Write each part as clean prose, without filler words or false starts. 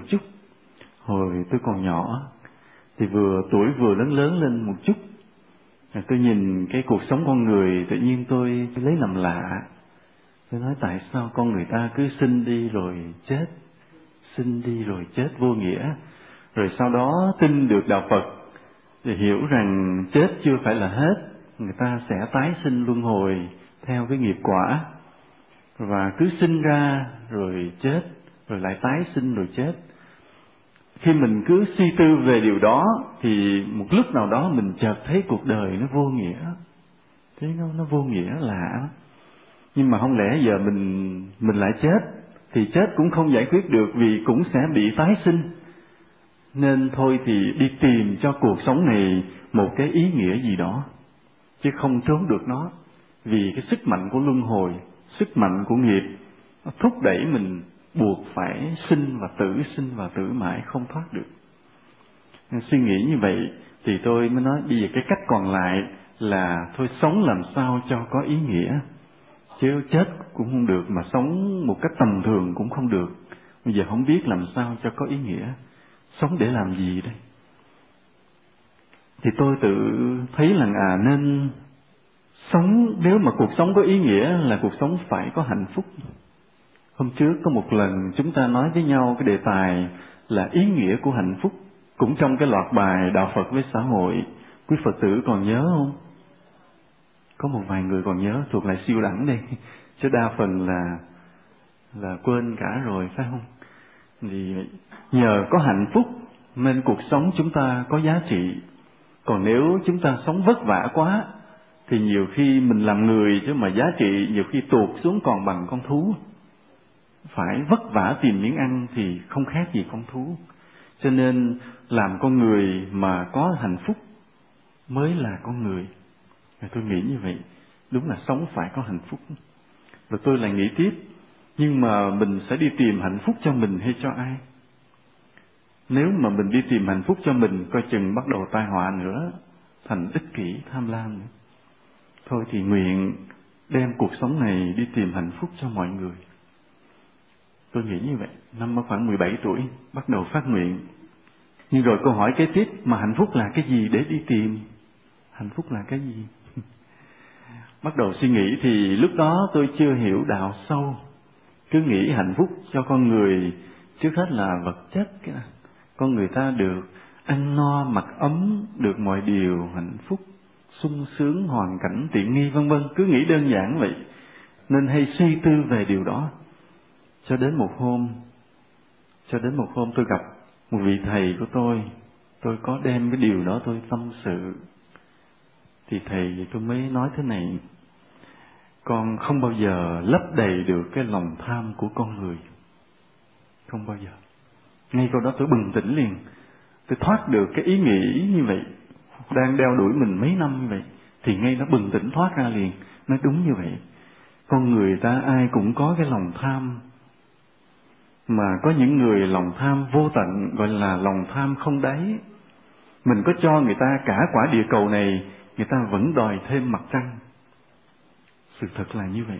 chút. Hồi tôi còn nhỏ thì tuổi vừa lớn lớn lên một chút, tôi nhìn cái cuộc sống con người, tự nhiên tôi lấy làm lạ. Tôi nói tại sao con người ta cứ sinh đi rồi chết, sinh đi rồi chết vô nghĩa. Rồi sau đó tin được đạo Phật thì hiểu rằng chết chưa phải là hết, người ta sẽ tái sinh luân hồi theo cái nghiệp quả, và cứ sinh ra rồi chết, rồi lại tái sinh rồi chết. Khi mình cứ suy tư về điều đó thì một lúc nào đó mình chợt thấy cuộc đời nó vô nghĩa, thấy nó vô nghĩa lạ. Nhưng mà không lẽ giờ mình lại chết, thì chết cũng không giải quyết được, vì cũng sẽ bị tái sinh. Nên thôi thì đi tìm cho cuộc sống này một cái ý nghĩa gì đó, chứ không trốn được nó. Vì cái sức mạnh của luân hồi, sức mạnh của nghiệp, nó thúc đẩy mình buộc phải sinh và tử mãi không thoát được. Nên suy nghĩ như vậy thì tôi mới nói bây giờ cái cách còn lại là thôi sống làm sao cho có ý nghĩa. Chứ chết cũng không được, mà sống một cách tầm thường cũng không được. Bây giờ không biết làm sao cho có ý nghĩa. Sống để làm gì đây? Thì tôi tự thấy là nên sống, nếu mà cuộc sống có ý nghĩa là cuộc sống phải có hạnh phúc. Hôm trước có một lần chúng ta nói với nhau cái đề tài là ý nghĩa của hạnh phúc, cũng trong cái loạt bài Đạo Phật với xã hội. Quý Phật tử còn nhớ không? Có một vài người còn nhớ, thuộc lại siêu đẳng đây, chứ đa phần là quên cả rồi, phải không? Thì nhờ có hạnh phúc nên cuộc sống chúng ta có giá trị. Còn nếu chúng ta sống vất vả quá thì nhiều khi mình làm người chứ mà giá trị nhiều khi tụt xuống còn bằng con thú. Phải vất vả tìm miếng ăn thì không khác gì con thú. Cho nên làm con người mà có hạnh phúc mới là con người. Tôi nghĩ như vậy, đúng là sống phải có hạnh phúc. Rồi tôi lại nghĩ tiếp, nhưng mà mình sẽ đi tìm hạnh phúc cho mình hay cho ai? Nếu mà mình đi tìm hạnh phúc cho mình, coi chừng bắt đầu tai họa nữa, thành ích kỷ, tham lam nữa. Thôi thì nguyện đem cuộc sống này đi tìm hạnh phúc cho mọi người. Tôi nghĩ như vậy, năm khoảng 17 tuổi, bắt đầu phát nguyện. Nhưng rồi câu hỏi kế tiếp, mà hạnh phúc là cái gì để đi tìm? Hạnh phúc là cái gì? Bắt đầu suy nghĩ thì lúc đó tôi chưa hiểu đạo sâu. Cứ nghĩ hạnh phúc cho con người trước hết là vật chất. Con người ta được ăn no, mặc ấm, được mọi điều hạnh phúc, sung sướng, hoàn cảnh tiện nghi vân vân. Cứ nghĩ đơn giản vậy, nên hay suy tư về điều đó. Cho đến một hôm tôi gặp một vị thầy của tôi có đem cái điều đó tôi tâm sự. Thì thầy tôi mới nói thế này: con không bao giờ lấp đầy được cái lòng tham của con người. Không bao giờ. Ngay câu đó tôi bừng tỉnh liền. Tôi thoát được cái ý nghĩ như vậy, đang đeo đuổi mình mấy năm như vậy, thì ngay nó bừng tỉnh thoát ra liền. Nói đúng như vậy. Con người ta ai cũng có cái lòng tham, mà có những người lòng tham vô tận, gọi là lòng tham không đáy. Mình có cho người ta cả quả địa cầu này, người ta vẫn đòi thêm mặt trăng. Sự thật là như vậy.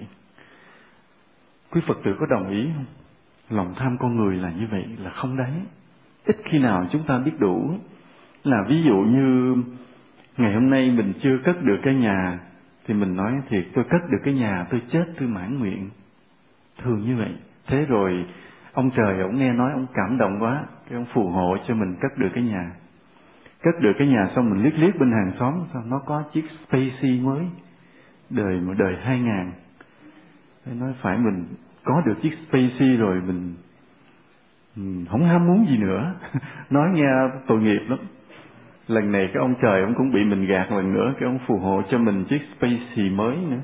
Quý Phật tử có đồng ý không? Lòng tham con người là như vậy, là không đáy. Ít khi nào chúng ta biết đủ. Là ví dụ như ngày hôm nay mình chưa cất được cái nhà, thì mình nói thiệt, tôi cất được cái nhà, tôi chết tôi mãn nguyện. Thường như vậy. Thế rồi ông trời ông nghe nói ông cảm động quá, cái ông phù hộ cho mình cất được cái nhà. Cất được cái nhà xong mình liếc liếc bên hàng xóm, sao nó có chiếc Spacey mới, đời 2000. Thế nói phải mình có được chiếc Spacey rồi mình không ham muốn gì nữa. Nói nghe tội nghiệp lắm. Lần này cái ông trời ông cũng bị mình gạt lần nữa, cái ông phù hộ cho mình chiếc Spacey mới nữa.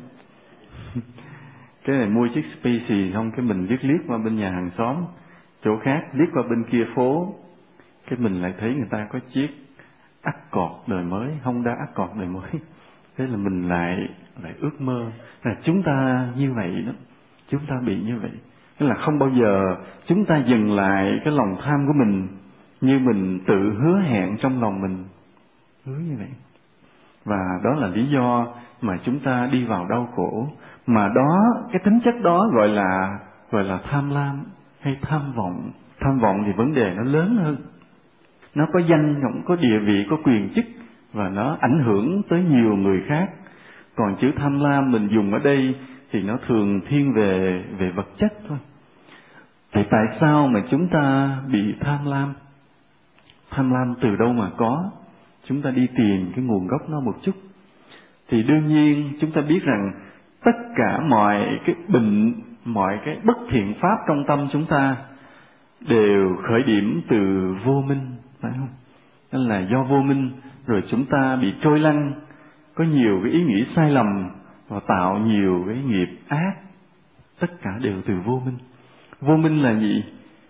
Cái này mua chiếc Spacey xong cái mình liếc qua bên nhà hàng xóm chỗ khác, liếc qua bên kia phố, cái mình lại thấy người ta có chiếc Accord đời mới, Honda Accord đời mới. Thế là mình lại ước mơ. Là chúng ta như vậy đó, chúng ta bị như vậy. Tức là không bao giờ chúng ta dừng lại cái lòng tham của mình, như mình tự hứa hẹn trong lòng mình, hứa như vậy. Và đó là lý do mà chúng ta đi vào đau khổ. Mà đó, cái tính chất đó gọi là tham lam hay tham vọng, Tham vọng thì vấn đề nó lớn hơn. Nó có danh, cũng có địa vị, có quyền chức, và nó ảnh hưởng tới nhiều người khác. Còn chữ tham lam mình dùng ở đây thì nó thường thiên về vật chất thôi. Thì tại sao mà chúng ta bị tham lam? Tham lam từ đâu mà có? Chúng ta đi tìm cái nguồn gốc nó một chút. Thì đương nhiên chúng ta biết rằng tất cả mọi cái bệnh, mọi cái bất thiện pháp trong tâm chúng ta đều khởi điểm từ vô minh, phải không? Nên là do vô minh rồi chúng ta bị trôi lăn, có nhiều cái ý nghĩ sai lầm và tạo nhiều cái nghiệp ác. Tất cả đều từ vô minh. Vô minh là gì?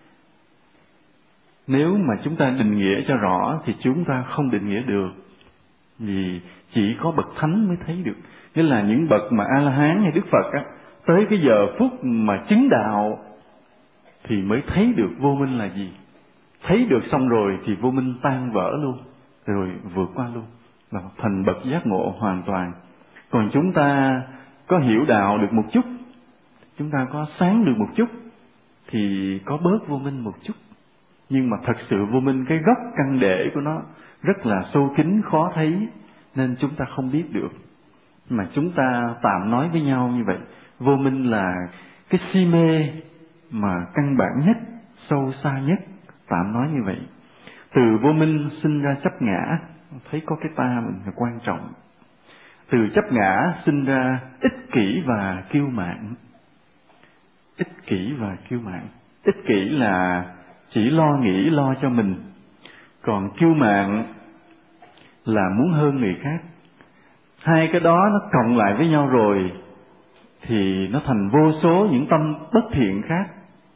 Nếu mà chúng ta định nghĩa cho rõ thì chúng ta không định nghĩa được, vì chỉ có bậc thánh mới thấy được. Nghĩa là những bậc mà A-la-hán hay Đức Phật á, tới cái giờ phút mà chứng đạo thì mới thấy được vô minh là gì. Thấy được xong rồi thì vô minh tan vỡ luôn, rồi vượt qua luôn, là thành bậc giác ngộ hoàn toàn. Còn chúng ta có hiểu đạo được một chút, chúng ta có sáng được một chút, thì có bớt vô minh một chút. Nhưng mà thật sự vô minh, cái gốc căn để của nó rất là sâu kín, khó thấy, nên chúng ta không biết được. Mà chúng ta tạm nói với nhau như vậy, vô minh là cái si mê mà căn bản nhất, sâu xa nhất, tạm nói như vậy. Từ vô minh sinh ra chấp ngã, thấy có cái ta mình là quan trọng. Từ chấp ngã sinh ra ích kỷ và kiêu mạn. Ích kỷ và kiêu mạn. Ích kỷ là chỉ lo nghĩ, lo cho mình. Còn kiêu mạn là muốn hơn người khác. Hai cái đó nó cộng lại với nhau rồi thì nó thành vô số những tâm bất thiện khác,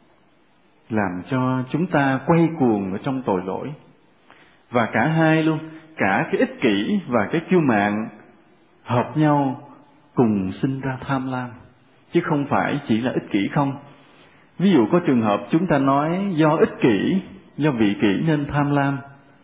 làm cho chúng ta quay cuồng ở trong tội lỗi. Và cả hai luôn, cả cái ích kỷ và cái kiêu mạn hợp nhau cùng sinh ra tham lam, chứ không phải chỉ là ích kỷ không. Ví dụ có trường hợp chúng ta nói do ích kỷ, do vị kỷ nên tham lam.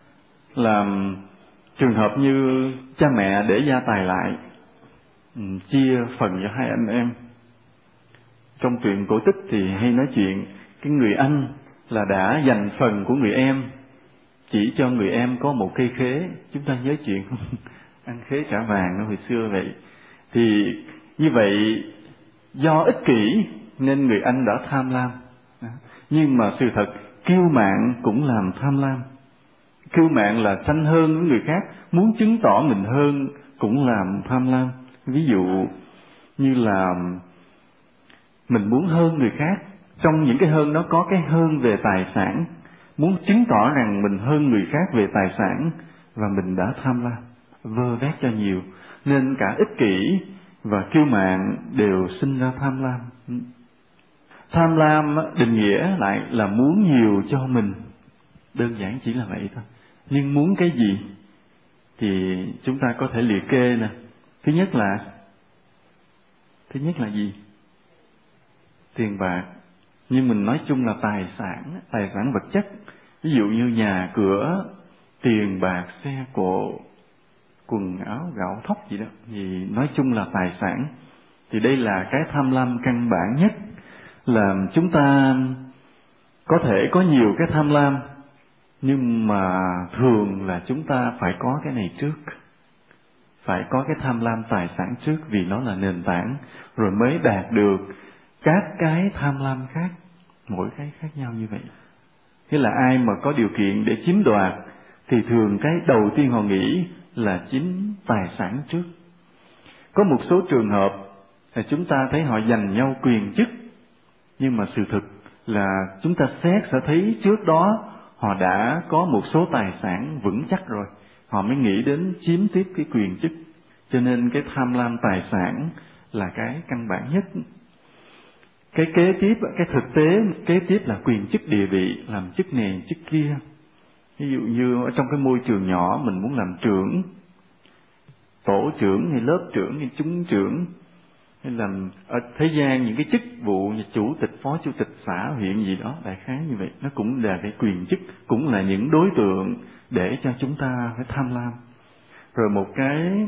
Làm trường hợp như cha mẹ để gia tài lại, chia phần cho hai anh em. Trong truyện cổ tích thì hay nói chuyện cái người anh là đã dành phần của người em, chỉ cho người em có một cây khế. Chúng ta nhớ chuyện không? Ăn khế trả vàng hồi xưa vậy. Thì như vậy do ích kỷ nên người anh đã tham lam. Nhưng mà sự thật kiêu mạn cũng làm tham lam. Kiêu mạn là tranh hơn với người khác, muốn chứng tỏ mình hơn cũng làm tham lam. Ví dụ như là mình muốn hơn người khác, trong những cái hơn đó có cái hơn về tài sản, muốn chứng tỏ rằng mình hơn người khác về tài sản, và mình đã tham lam, vơ vét cho nhiều. Nên cả ích kỷ và kiêu mạn đều sinh ra tham lam. Tham lam định nghĩa lại là muốn nhiều cho mình, đơn giản chỉ là vậy thôi. Nhưng muốn cái gì thì chúng ta có thể liệt kê nè. Thứ nhất là gì? Tiền bạc. Nhưng mình nói chung là tài sản vật chất. Ví dụ như nhà cửa, tiền bạc, xe cộ, quần áo, gạo thóc gì đó, thì nói chung là tài sản. Thì đây là cái tham lam căn bản nhất, làm chúng ta có thể có nhiều cái tham lam, nhưng mà thường là chúng ta phải có cái này trước. Phải có cái tham lam tài sản trước, vì nó là nền tảng, rồi mới đạt được các cái tham lam khác, mỗi cái khác nhau như vậy. Thế là ai mà có điều kiện để chiếm đoạt thì thường cái đầu tiên họ nghĩ là chiếm tài sản trước. Có một số trường hợp là chúng ta thấy họ giành nhau quyền chức, nhưng mà sự thực là chúng ta xét sẽ thấy trước đó họ đã có một số tài sản vững chắc rồi, họ mới nghĩ đến chiếm tiếp cái quyền chức. Cho nên cái tham lam tài sản là cái căn bản nhất. Cái kế tiếp, cái thực tế kế tiếp là quyền chức địa vị, làm chức này chức kia. Ví dụ như ở trong cái môi trường nhỏ mình muốn làm trưởng, tổ trưởng hay lớp trưởng hay chúng trưởng, hay làm ở thế gian những cái chức vụ như chủ tịch, phó chủ tịch xã, huyện gì đó, đại khái như vậy. Nó cũng là cái quyền chức, cũng là những đối tượng để cho chúng ta phải tham lam. Rồi một cái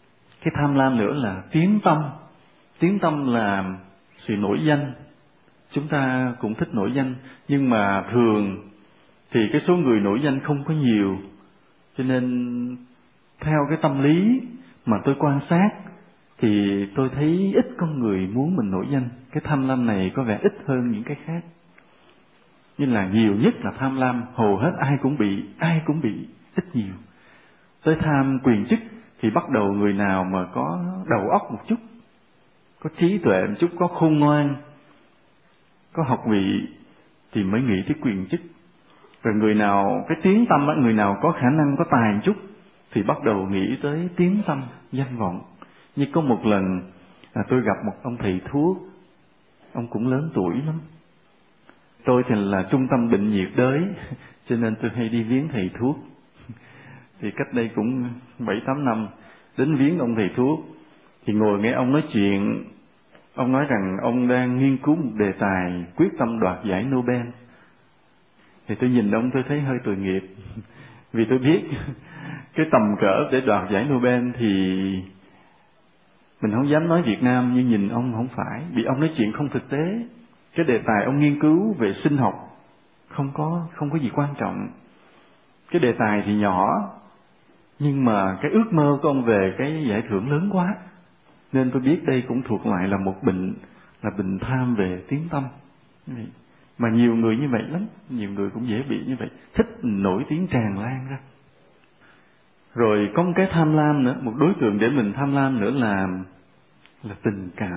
tham lam nữa là tiếng tâm. Tiếng tâm là sự nổi danh, chúng ta cũng thích nổi danh, nhưng mà thường thì cái số người nổi danh không có nhiều, cho nên theo cái tâm lý mà tôi quan sát thì tôi thấy ít con người muốn mình nổi danh. Cái tham lam này có vẻ ít hơn những cái khác, nhưng là nhiều nhất là tham lam, hầu hết ai cũng bị ít nhiều. Tới tham quyền chức thì bắt đầu người nào mà có đầu óc một chút, có trí tuệ một chút, có khôn ngoan, có học vị thì mới nghĩ tới quyền chức. Rồi người nào cái tiếng tâm á, người nào có khả năng, có tài một chút thì bắt đầu nghĩ tới tiếng tâm, danh vọng. Như có một lần tôi gặp một ông thầy thuốc, ông cũng lớn tuổi lắm. Tôi thì là trung tâm bệnh nhiệt đới, cho nên tôi hay đi viếng thầy thuốc. Thì cách đây cũng 7-8 năm, đến viếng ông thầy thuốc, thì ngồi nghe ông nói chuyện. Ông nói rằng ông đang nghiên cứu một đề tài quyết tâm đoạt giải Nobel. Thì tôi nhìn ông tôi thấy hơi tội nghiệp, vì tôi biết cái tầm cỡ để đoạt giải Nobel thì mình không dám nói Việt Nam, nhưng nhìn ông không phải, vì ông nói chuyện không thực tế. Cái đề tài ông nghiên cứu về sinh học không có gì quan trọng. Cái đề tài thì nhỏ, nhưng mà cái ước mơ của ông về cái giải thưởng lớn quá. Nên tôi biết đây cũng thuộc lại là một bệnh, là bệnh tham về tiếng tâm. Mà nhiều người như vậy lắm, nhiều người cũng dễ bị như vậy, thích nổi tiếng tràn lan ra. Rồi có một cái tham lam nữa, một đối tượng để mình tham lam nữa là tình cảm,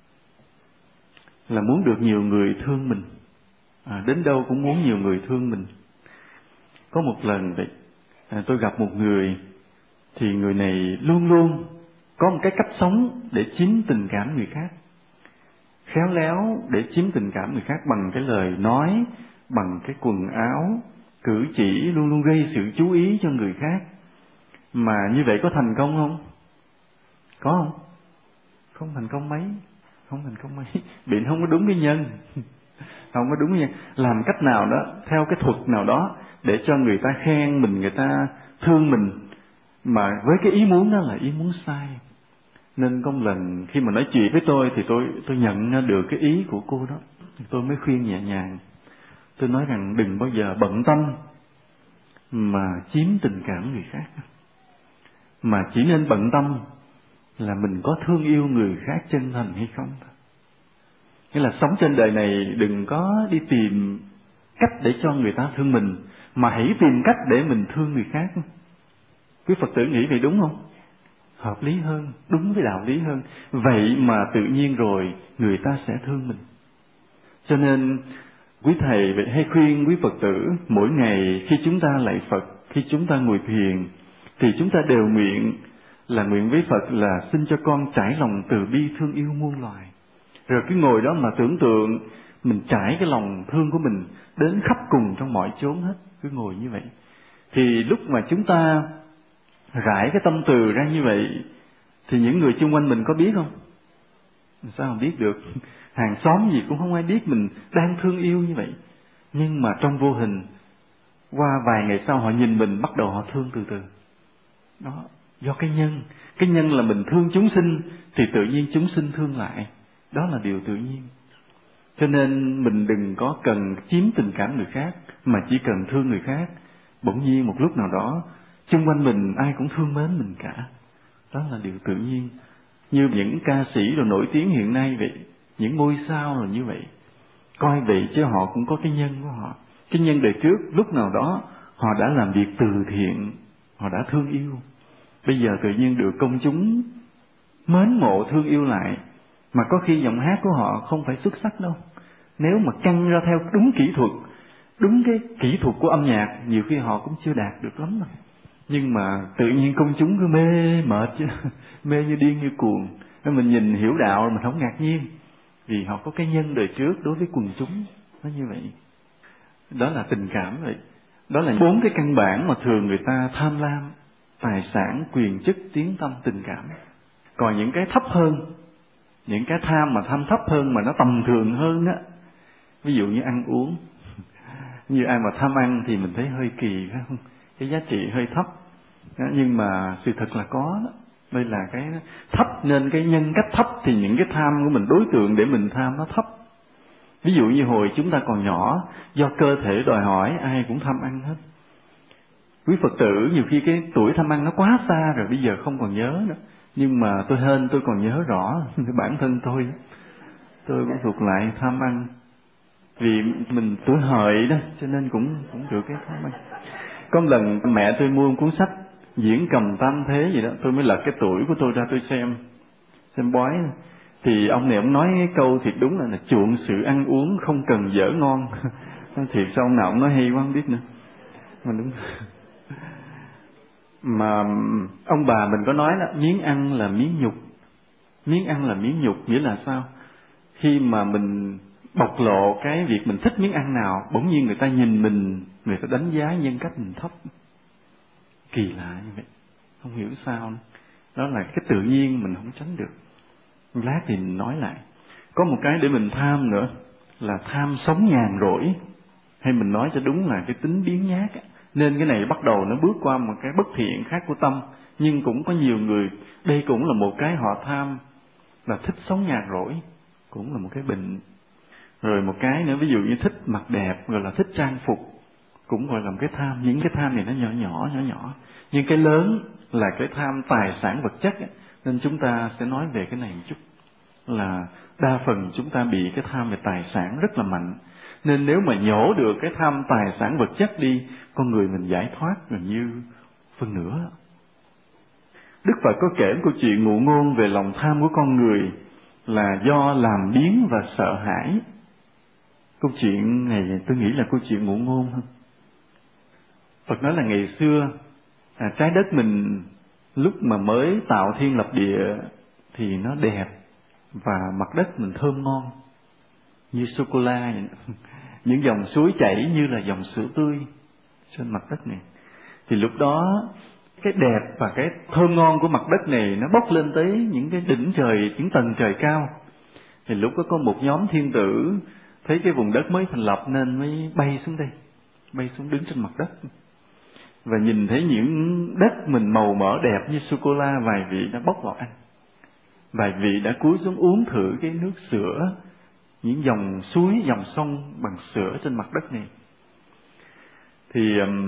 là muốn được nhiều người thương mình. Đến đâu cũng muốn nhiều người thương mình. Có một lần vậy, tôi gặp một người, thì người này luôn luôn có một cái cách sống để chiếm tình cảm người khác, khéo léo để chiếm tình cảm người khác bằng cái lời nói, bằng cái quần áo, cử chỉ, luôn luôn gây sự chú ý cho người khác. Mà như vậy có thành công không? Có không? Không thành công mấy, bị không có đúng cái nhân. Không có đúng cái nhân. Làm cách nào đó, theo cái thuật nào đó để cho người ta khen mình, người ta thương mình, mà với cái ý muốn đó là ý muốn sai. Nên có một lần khi mà nói chuyện với tôi thì tôi nhận được cái ý của cô đó, tôi mới khuyên nhẹ nhàng. Tôi nói rằng đừng bao giờ bận tâm mà chiếm tình cảm người khác, mà chỉ nên bận tâm là mình có thương yêu người khác chân thành hay không. Nghĩa là sống trên đời này đừng có đi tìm cách để cho người ta thương mình, mà hãy tìm cách để mình thương người khác. Quý Phật tử nghĩ vậy đúng không? Hợp lý hơn, đúng với đạo lý hơn. Vậy mà tự nhiên rồi người ta sẽ thương mình. Cho nên quý thầy vậy hay khuyên quý Phật tử mỗi ngày khi chúng ta lạy Phật, khi chúng ta ngồi thiền, thì chúng ta đều nguyện với Phật là xin cho con trải lòng từ bi thương yêu muôn loài. Rồi cứ ngồi đó mà tưởng tượng mình trải cái lòng thương của mình đến khắp cùng trong mọi chốn hết. Cứ ngồi như vậy. Thì lúc mà chúng ta rải cái tâm từ ra như vậy, thì những người xung quanh mình có biết không? Sao mà biết được? Hàng xóm gì cũng không ai biết mình đang thương yêu như vậy. Nhưng mà trong vô hình, qua vài ngày sau họ nhìn mình, bắt đầu họ thương từ từ. Đó, do cái nhân là mình thương chúng sinh thì tự nhiên chúng sinh thương lại. Đó là điều tự nhiên. Cho nên mình đừng có cần chiếm tình cảm người khác, mà chỉ cần thương người khác. Bỗng nhiên một lúc nào đó xung quanh mình ai cũng thương mến mình cả. Đó là điều tự nhiên. Như những ca sĩ rồi nổi tiếng hiện nay vậy, những ngôi sao là như vậy. Coi vậy chứ họ cũng có cái nhân của họ. Cái nhân đời trước lúc nào đó họ đã làm việc từ thiện, họ đã thương yêu. Bây giờ tự nhiên được công chúng mến mộ thương yêu lại. Mà có khi giọng hát của họ không phải xuất sắc đâu. Nếu mà căng ra theo đúng kỹ thuật, đúng cái kỹ thuật của âm nhạc, nhiều khi họ cũng chưa đạt được lắm rồi. Nhưng mà tự nhiên công chúng cứ mê mệt chứ, mê như điên như cuồng. Nên mình nhìn hiểu đạo mình không ngạc nhiên, vì họ có cái nhân đời trước đối với quần chúng, nó như vậy. Đó là tình cảm vậy. Đó là 4 cái căn bản mà thường người ta tham lam: tài sản, quyền chức, tiếng tâm, tình cảm. Còn những cái thấp hơn, những cái tham mà tham thấp hơn mà nó tầm thường hơn á, ví dụ như ăn uống. Như ai mà tham ăn thì mình thấy hơi kỳ, phải không? Cái giá trị hơi thấp. Đó, nhưng mà sự thật là có đó. Đây là cái thấp, nên cái nhân cách thấp thì những cái tham của mình, đối tượng để mình tham nó thấp. Ví dụ như hồi chúng ta còn nhỏ, do cơ thể đòi hỏi ai cũng tham ăn hết. Quý Phật tử nhiều khi cái tuổi tham ăn nó quá xa rồi, bây giờ không còn nhớ nữa. Nhưng mà tôi còn nhớ rõ bản thân tôi cũng thuộc lại tham ăn. Vì mình tuổi hợi đó, cho nên cũng được cái tham ăn. Có một lần mẹ tôi mua một cuốn sách Diễn Cầm Tam Thế gì đó, tôi mới lật cái tuổi của tôi ra tôi xem bói. Thì ông này ông nói cái câu thiệt đúng là chuộng sự ăn uống không cần dở ngon. Thiệt sao ông nào ông nói hay quá không biết nữa. Mà đúng. Mà ông bà mình có nói là miếng ăn là miếng nhục. Miếng ăn là miếng nhục nghĩa là sao? Khi mà mình bộc lộ cái việc mình thích miếng ăn nào, bỗng nhiên người ta nhìn mình, người ta đánh giá nhân cách mình thấp. Kỳ lạ như vậy, không hiểu sao nữa. Đó là cái tự nhiên mình không tránh được. Lát thì mình nói lại. Có một cái để mình tham nữa là tham sống nhàn rỗi, hay mình nói cho đúng là cái tính biếng nhác á. Nên cái này bắt đầu nó bước qua một cái bất thiện khác của tâm. Nhưng cũng có nhiều người, đây cũng là một cái họ tham, là thích sống nhàn rỗi, cũng là một cái bệnh. Rồi một cái nữa, ví dụ như thích mặc đẹp, gọi là thích trang phục, cũng gọi là một cái tham. Những cái tham này nó nhỏ. Nhưng cái lớn là cái tham tài sản vật chất ấy. Nên chúng ta sẽ nói về cái này một chút. Là đa phần chúng ta bị cái tham về tài sản rất là mạnh. Nên nếu mà nhổ được cái tham tài sản vật chất đi, con người mình giải thoát gần như phần nửa. Đức Phật có kể câu chuyện ngụ ngôn về lòng tham của con người là do làm biếng và sợ hãi. Câu chuyện này tôi nghĩ là câu chuyện ngụ ngôn hơn. Phật nói là ngày xưa trái đất mình lúc mà mới tạo thiên lập địa thì nó đẹp và mặt đất mình thơm ngon như sô cô la. Những dòng suối chảy như là dòng sữa tươi trên mặt đất này. Thì lúc đó cái đẹp và cái thơm ngon của mặt đất này nó bốc lên tới những cái đỉnh trời, những tầng trời cao. Thì lúc đó có một nhóm thiên tử thấy cái vùng đất mới thành lập nên mới bay xuống đây, bay xuống đứng trên mặt đất. Và nhìn thấy những đất mình màu mỡ đẹp như sô-cô-la, vài vị đã bốc vào ăn. Vài vị đã cúi xuống uống thử cái nước sữa, những dòng suối, dòng sông bằng sữa trên mặt đất này. Thì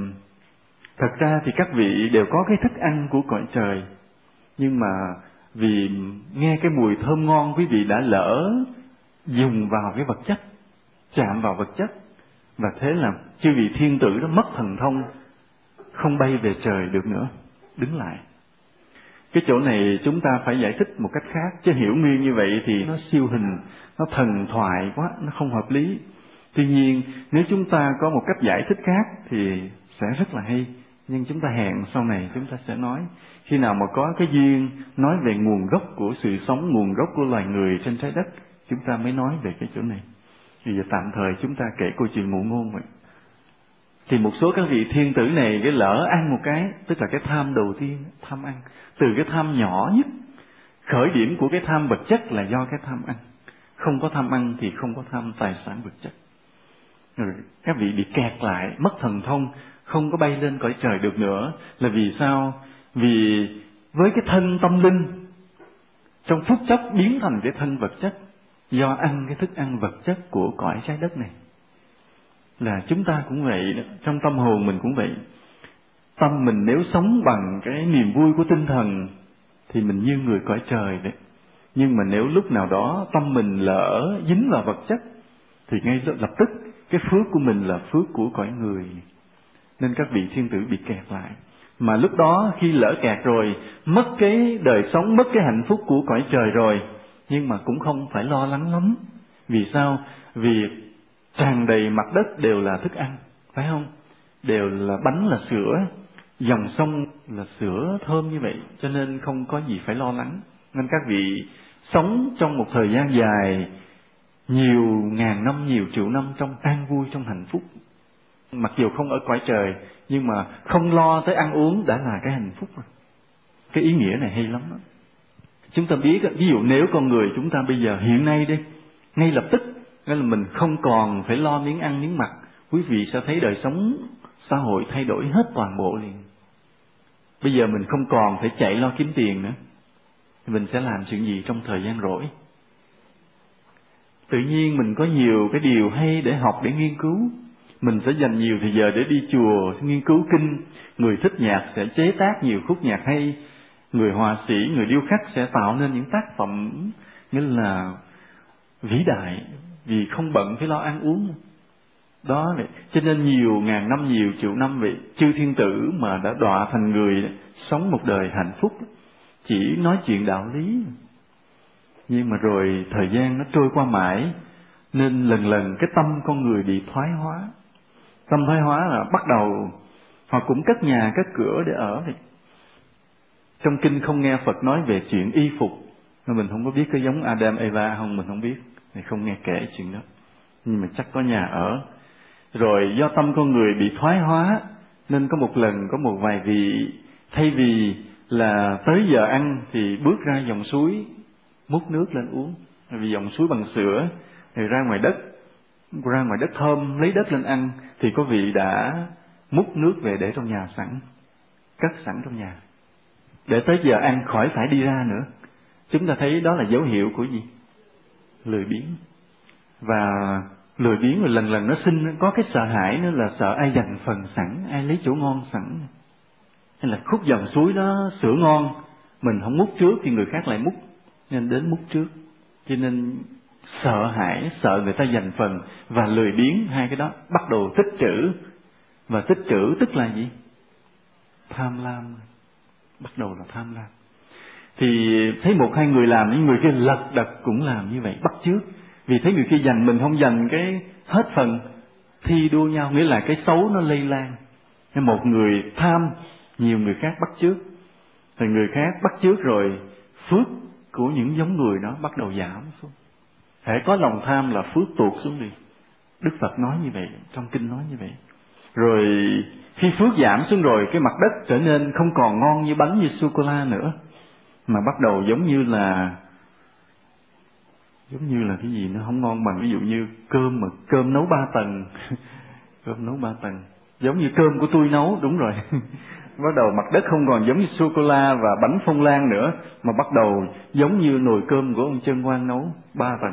thật ra thì các vị đều có cái thức ăn của cõi trời. Nhưng mà vì nghe cái mùi thơm ngon, quý vị đã lỡ dùng vào cái vật chất, chạm vào vật chất. Và thế là chư vị thiên tử đó mất thần thông, không bay về trời được nữa, đứng lại. Cái chỗ này chúng ta phải giải thích một cách khác, chứ hiểu nguyên như vậy thì nó siêu hình, nó thần thoại quá, nó không hợp lý. Tuy nhiên, nếu chúng ta có một cách giải thích khác thì sẽ rất là hay. Nhưng chúng ta hẹn sau này chúng ta sẽ nói. Khi nào mà có cái duyên nói về nguồn gốc của sự sống, nguồn gốc của loài người trên trái đất, chúng ta mới nói về cái chỗ này. Bây giờ tạm thời chúng ta kể câu chuyện ngụ ngôn vậy. Thì một số các vị thiên tử này cái lỡ ăn một cái, tức là cái tham đầu tiên, tham ăn. Từ cái tham nhỏ nhất, khởi điểm của cái tham vật chất là do cái tham ăn. Không có tham ăn thì không có tham tài sản vật chất. Rồi các vị bị kẹt lại, mất thần thông, không có bay lên cõi trời được nữa. Là vì sao? Vì với cái thân tâm linh, trong phút chốc biến thành cái thân vật chất, do ăn cái thức ăn vật chất của cõi trái đất này. Là chúng ta cũng vậy đó, trong tâm hồn mình cũng vậy. Tâm mình nếu sống bằng cái niềm vui của tinh thần thì mình như người cõi trời đấy. Nhưng mà nếu lúc nào đó tâm mình lỡ dính vào vật chất thì ngay lập tức cái phước của mình là phước của cõi người. Nên các vị thiên tử bị kẹt lại. Mà lúc đó khi lỡ kẹt rồi, mất cái đời sống, mất cái hạnh phúc của cõi trời rồi, nhưng mà cũng không phải lo lắng lắm. Vì sao? Vì tràn đầy mặt đất đều là thức ăn, phải không? Đều là bánh, là sữa, dòng sông là sữa thơm như vậy, cho nên không có gì phải lo lắng. Nên các vị sống trong một thời gian dài, nhiều ngàn năm, nhiều triệu năm trong an vui, trong hạnh phúc. Mặc dù không ở cõi trời, nhưng mà không lo tới ăn uống đã là cái hạnh phúc rồi. Cái ý nghĩa này hay lắm đó. Chúng ta biết, ví dụ nếu con người chúng ta bây giờ hiện nay đi, ngay lập tức, nghĩa là mình không còn phải lo miếng ăn miếng mặc, quý vị sẽ thấy đời sống xã hội thay đổi hết toàn bộ liền. Bây giờ mình không còn phải chạy lo kiếm tiền nữa, mình sẽ làm chuyện gì trong thời gian rỗi? Tự nhiên mình có nhiều cái điều hay để học, để nghiên cứu. Mình sẽ dành nhiều thời giờ để đi chùa, nghiên cứu kinh. Người thích nhạc sẽ chế tác nhiều khúc nhạc hay. Người họa sĩ, người điêu khắc sẽ tạo nên những tác phẩm nghĩa là vĩ đại, vì không bận phải lo ăn uống. Đó, cho nên nhiều ngàn năm, nhiều triệu năm vậy, chư thiên tử mà đã đọa thành người, sống một đời hạnh phúc, chỉ nói chuyện đạo lý. Nhưng mà rồi thời gian nó trôi qua mãi, nên lần lần cái tâm con người bị thoái hóa. Tâm thoái hóa là bắt đầu họ cũng cất nhà cất cửa để ở. Trong kinh không nghe Phật nói về chuyện y phục, mà mình không có biết có giống Adam Eva không, mình không biết, mình không nghe kể chuyện đó. Nhưng mà chắc có nhà ở. Rồi do tâm con người bị thoái hóa, nên có một lần có một vài vị thay vì là tới giờ ăn thì bước ra dòng suối múc nước lên uống, vì dòng suối bằng sữa, thì ra ngoài đất thơm lấy đất lên ăn, thì có vị đã múc nước về để trong nhà sẵn, cất sẵn trong nhà, để tới giờ ăn khỏi phải đi ra nữa. Chúng ta thấy đó là dấu hiệu của gì? Lười biếng. Và lười biếng rồi lần lần nó sinh có cái sợ hãi nữa, là sợ ai giành phần sẵn, ai lấy chỗ ngon sẵn. Hay là khúc dòng suối đó sữa ngon, mình không múc trước thì người khác lại múc, nên đến múc trước. Cho nên sợ hãi, sợ người ta giành phần, và lười biếng, hai cái đó bắt đầu tích trữ. Và tích trữ tức là gì? Tham lam. Bắt đầu là tham lam. Thì thấy một hai người làm, những người kia lật đật cũng làm như vậy, bắt chước. Vì thấy người kia giành, mình không giành cái hết phần, thi đua nhau, nghĩa là cái xấu nó lây lan. Nên một người tham, nhiều người khác bắt chước, thì người khác bắt chước rồi phước của những giống người đó bắt đầu giảm xuống. Hễ có lòng tham là phước tuột xuống đi. Đức Phật nói như vậy, trong kinh nói như vậy. Rồi khi phước giảm xuống rồi, cái mặt đất trở nên không còn ngon như bánh, như sô-cô-la nữa, mà bắt đầu giống như là cái gì nó không ngon bằng, ví dụ như cơm, mà cơm nấu 3 tầng cơm nấu 3 tầng, giống như cơm của tôi nấu, đúng rồi. Bắt đầu mặt đất không còn giống như sô-cô-la và bánh phong lan nữa, mà bắt đầu giống như nồi cơm của ông Chân Quang nấu 3 tầng.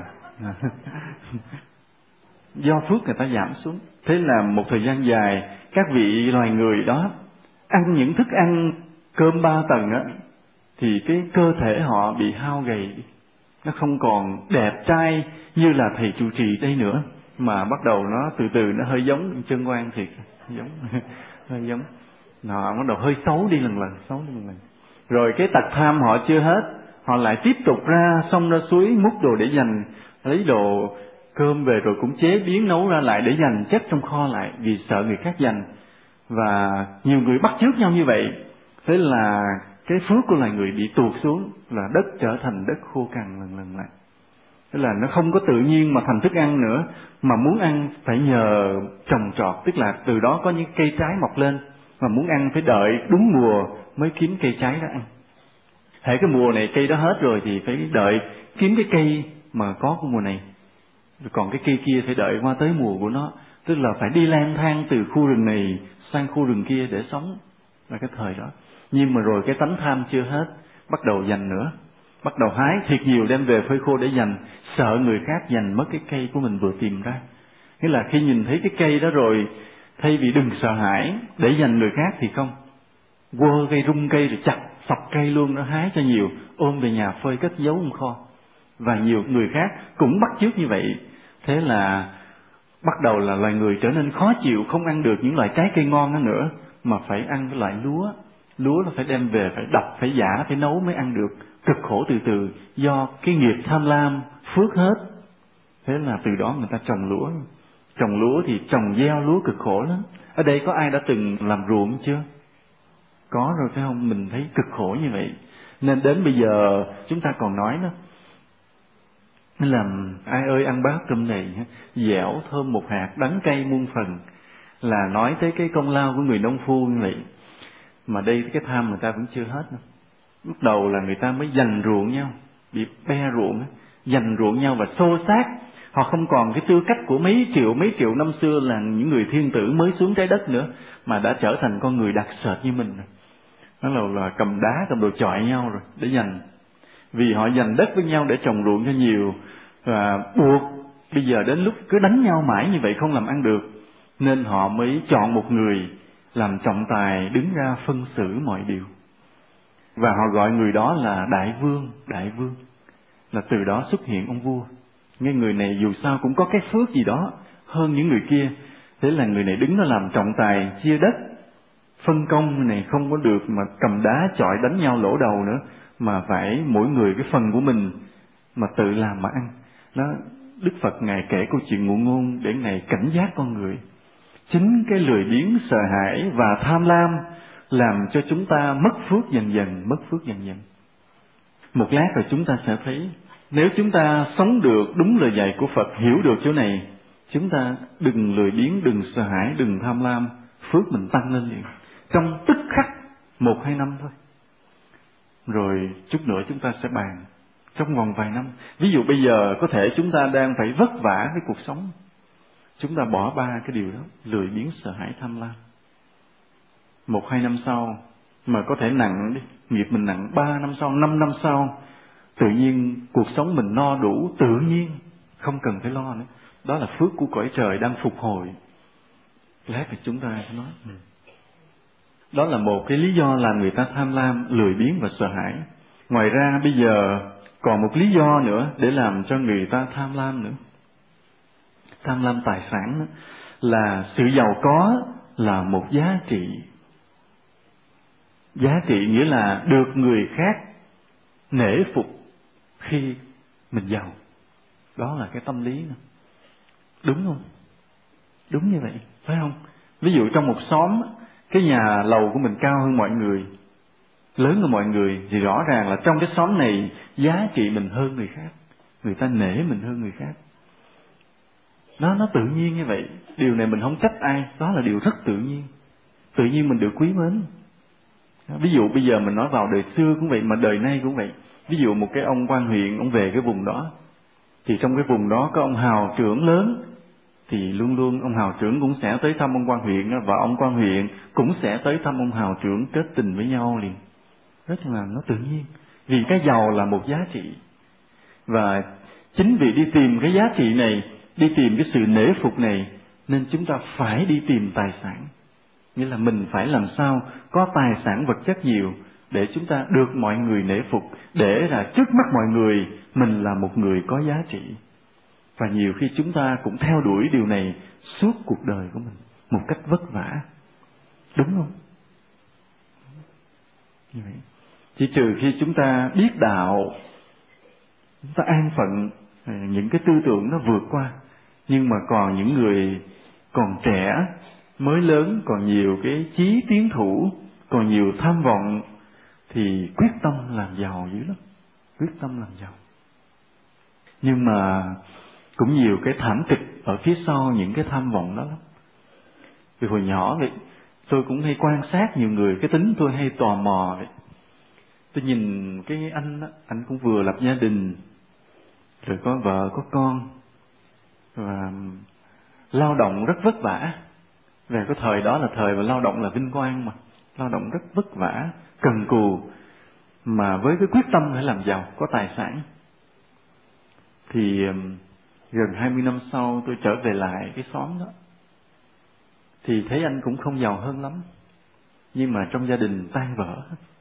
Do phước người ta giảm xuống. Thế là một thời gian dài, các vị loài người đó ăn những thức ăn cơm 3 tầng á, thì cái cơ thể họ bị hao gầy, nó không còn đẹp trai như là thầy trụ trì đây nữa, mà bắt đầu nó từ từ nó hơi giống Chân Quang thiệt, giống hơi giống, nó bắt đầu hơi xấu đi lần lần. Rồi cái tật tham họ chưa hết, họ lại tiếp tục ra sông ra suối múc đồ để dành, lấy đồ cơm về rồi cũng chế biến nấu ra lại để dành chất trong kho lại, vì sợ người khác dành. Và nhiều người bắt chước nhau như vậy, thế là cái phước của loài người bị tụt xuống, là đất trở thành đất khô cằn lần lần lại. Tức là nó không có tự nhiên mà thành thức ăn nữa, mà muốn ăn phải nhờ trồng trọt, tức là từ đó có những cây trái mọc lên, mà muốn ăn phải đợi đúng mùa mới kiếm cây trái đó ăn. Hễ cái mùa này cây đó hết rồi thì phải đợi kiếm cái cây mà có của mùa này, rồi còn cái cây kia phải đợi qua tới mùa của nó. Tức là phải đi lang thang từ khu rừng này sang khu rừng kia để sống, là cái thời đó. Nhưng mà rồi cái tánh tham chưa hết, bắt đầu giành nữa, bắt đầu hái thiệt nhiều đem về phơi khô để dành, sợ người khác giành mất cái cây của mình vừa tìm ra. Nghĩa là khi nhìn thấy cái cây đó rồi, thay vì đừng sợ hãi để giành người khác thì không, quơ cây, rung cây rồi chặt sọc cây luôn, nó hái cho nhiều, ôm về nhà phơi cất giấu trong kho. Và nhiều người khác cũng bắt chước như vậy. Thế là bắt đầu là loài người trở nên khó chịu, không ăn được những loại trái cây ngon đó nữa, mà phải ăn cái loại lúa. Lúa là phải đem về, phải đập, phải giã, phải nấu mới ăn được, cực khổ từ từ, do cái nghiệp tham lam, phước hết. Thế là từ đó người ta trồng lúa. Trồng lúa thì trồng gieo lúa cực khổ lắm. Ở đây có ai đã từng làm ruộng chưa? Có rồi phải không? Mình thấy cực khổ như vậy. Nên đến bây giờ chúng ta còn nói đó, nên là ai ơi ăn bát cơm này, dẻo thơm một hạt, đắng cay muôn phần, là nói tới cái công lao của người nông phu như vậy. Mà đây cái tham người ta vẫn chưa hết đâu. Lúc đầu là người ta mới giành ruộng nhau, bị be ruộng, giành ruộng nhau và xô xát. Họ không còn cái tư cách của mấy triệu năm xưa là những người thiên tử mới xuống trái đất nữa, mà đã trở thành con người đặc sệt như mình rồi. Nó là cầm đá, cầm đồ chọi nhau rồi để giành. Vì họ giành đất với nhau để trồng ruộng cho nhiều, và buộc Bây giờ đến lúc cứ đánh nhau mãi như vậy không làm ăn được, nên họ mới chọn một người làm trọng tài đứng ra phân xử mọi điều. Và họ gọi người đó là đại vương, là từ đó xuất hiện ông vua. Nghe người này dù sao cũng có cái phước gì đó hơn những người kia, thế là người này đứng ra làm trọng tài chia đất, phân công này, không có được mà cầm đá chọi đánh nhau lỗ đầu nữa, mà phải mỗi người cái phần của mình mà tự làm mà ăn. Đó, Đức Phật Ngài kể câu chuyện ngụ ngôn để Ngài cảnh giác con người. Chính cái lười biếng, sợ hãi và tham lam làm cho chúng ta mất phước dần dần. Một lát rồi chúng ta sẽ thấy, nếu chúng ta sống được đúng lời dạy của Phật, hiểu được chỗ này, chúng ta đừng lười biếng, đừng sợ hãi, đừng tham lam, phước mình tăng lên liền. Trong tức khắc 1-2 năm thôi. Rồi chút nữa chúng ta sẽ bàn trong vòng vài năm. Ví dụ bây giờ có thể chúng ta đang phải vất vả với cuộc sống, chúng ta bỏ ba cái điều đó, lười biếng, sợ hãi, tham lam. 1-2 năm sau, mà có thể nặng đi, nghiệp mình nặng 3 năm sau, 5 năm sau, tự nhiên cuộc sống mình no đủ, tự nhiên, không cần phải lo nữa. Đó là phước của cõi trời đang phục hồi. Lát thì chúng ta sẽ nói. Đó là một cái lý do làm người ta tham lam, lười biếng và sợ hãi. Ngoài ra bây giờ còn một lý do nữa để làm cho người ta tham lam nữa. Tham lam tài sản nữa, là sự giàu có là một giá trị. Giá trị nghĩa là được người khác nể phục khi mình giàu. Đó là cái tâm lý nữa. Đúng không? Đúng như vậy, phải không? Ví dụ trong một xóm, cái nhà lầu của mình cao hơn mọi người, lớn hơn mọi người, thì rõ ràng là trong cái xóm này giá trị mình hơn người khác, người ta nể mình hơn người khác. Nó tự nhiên như vậy. Điều này mình không trách ai, đó là điều rất tự nhiên. Tự nhiên mình được quý mến. Ví dụ bây giờ mình nói vào đời xưa cũng vậy, mà đời nay cũng vậy. Ví dụ một cái ông quan huyện, ông về cái vùng đó, thì trong cái vùng đó có ông hào trưởng lớn, thì luôn luôn ông hào trưởng cũng sẽ tới thăm ông quan huyện, và ông quan huyện cũng sẽ tới thăm ông hào trưởng, kết tình với nhau liền. Rất là nó tự nhiên. Vì cái giàu là một giá trị. Và chính vì đi tìm cái giá trị này, đi tìm cái sự nể phục này, nên chúng ta phải đi tìm tài sản. Nghĩa là mình phải làm sao có tài sản vật chất nhiều để chúng ta được mọi người nể phục, để là trước mắt mọi người mình là một người có giá trị. Và nhiều khi chúng ta cũng theo đuổi điều này suốt cuộc đời của mình một cách vất vả. Đúng không? Như vậy. Chỉ trừ khi chúng ta biết đạo, chúng ta an phận, những cái tư tưởng nó vượt qua. Nhưng mà còn những người còn trẻ, mới lớn, còn nhiều cái chí tiến thủ, còn nhiều tham vọng, thì quyết tâm làm giàu dữ lắm. Quyết tâm làm giàu. Nhưng mà cũng nhiều cái thảm kịch ở phía sau những cái tham vọng đó lắm. Vì hồi nhỏ vậy, tôi cũng hay quan sát nhiều người, cái tính tôi hay tò mò vậy. Tôi nhìn cái anh đó, anh cũng vừa lập gia đình, rồi có vợ, có con, và lao động rất vất vả. Về cái thời đó là thời mà lao động là vinh quang mà, lao động rất vất vả, cần cù, mà với cái quyết tâm phải làm giàu, có tài sản. Thì gần 20 năm sau tôi trở về lại cái xóm đó, thì thấy anh cũng không giàu hơn lắm, nhưng mà trong gia đình tan vỡ.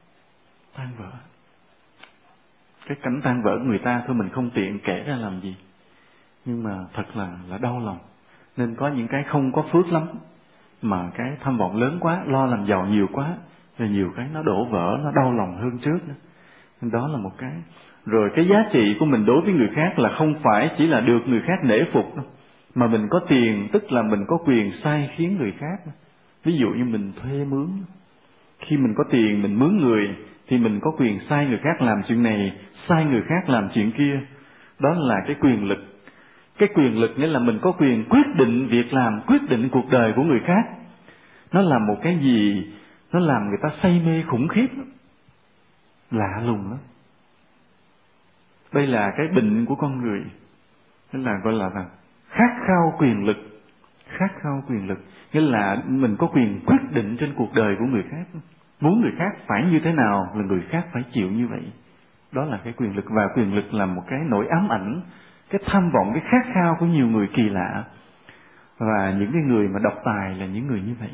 Cái cảnh tan vỡ người ta thôi mình không tiện kể ra làm gì, nhưng mà thật là đau lòng. Nên có những cái không có phước lắm, mà cái tham vọng lớn quá, lo làm giàu nhiều quá, rồi nhiều cái nó đổ vỡ, nó đau lòng hơn trước nữa. Nên đó là một cái. Rồi cái giá trị của mình đối với người khác là không phải chỉ là được người khác nể phục đâu, mà mình có tiền tức là mình có quyền sai khiến người khác. Ví dụ như mình thuê mướn, khi mình có tiền mình mướn người thì mình có quyền sai người khác làm chuyện này, sai người khác làm chuyện kia. Đó là cái quyền lực. Cái quyền lực nghĩa là mình có quyền quyết định việc làm, quyết định cuộc đời của người khác. Nó là một cái gì nó làm người ta say mê khủng khiếp lắm, lạ lùng lắm. Đây là cái bệnh của con người, tức là gọi là khát khao quyền lực. Khát khao quyền lực nghĩa là mình có quyền quyết định trên cuộc đời của người khác, muốn người khác phải như thế nào là người khác phải chịu như vậy. Đó là cái quyền lực. Và quyền lực là một cái nỗi ám ảnh Cái tham vọng, cái khát khao của nhiều người kỳ lạ. Và những cái người mà độc tài là những người như vậy.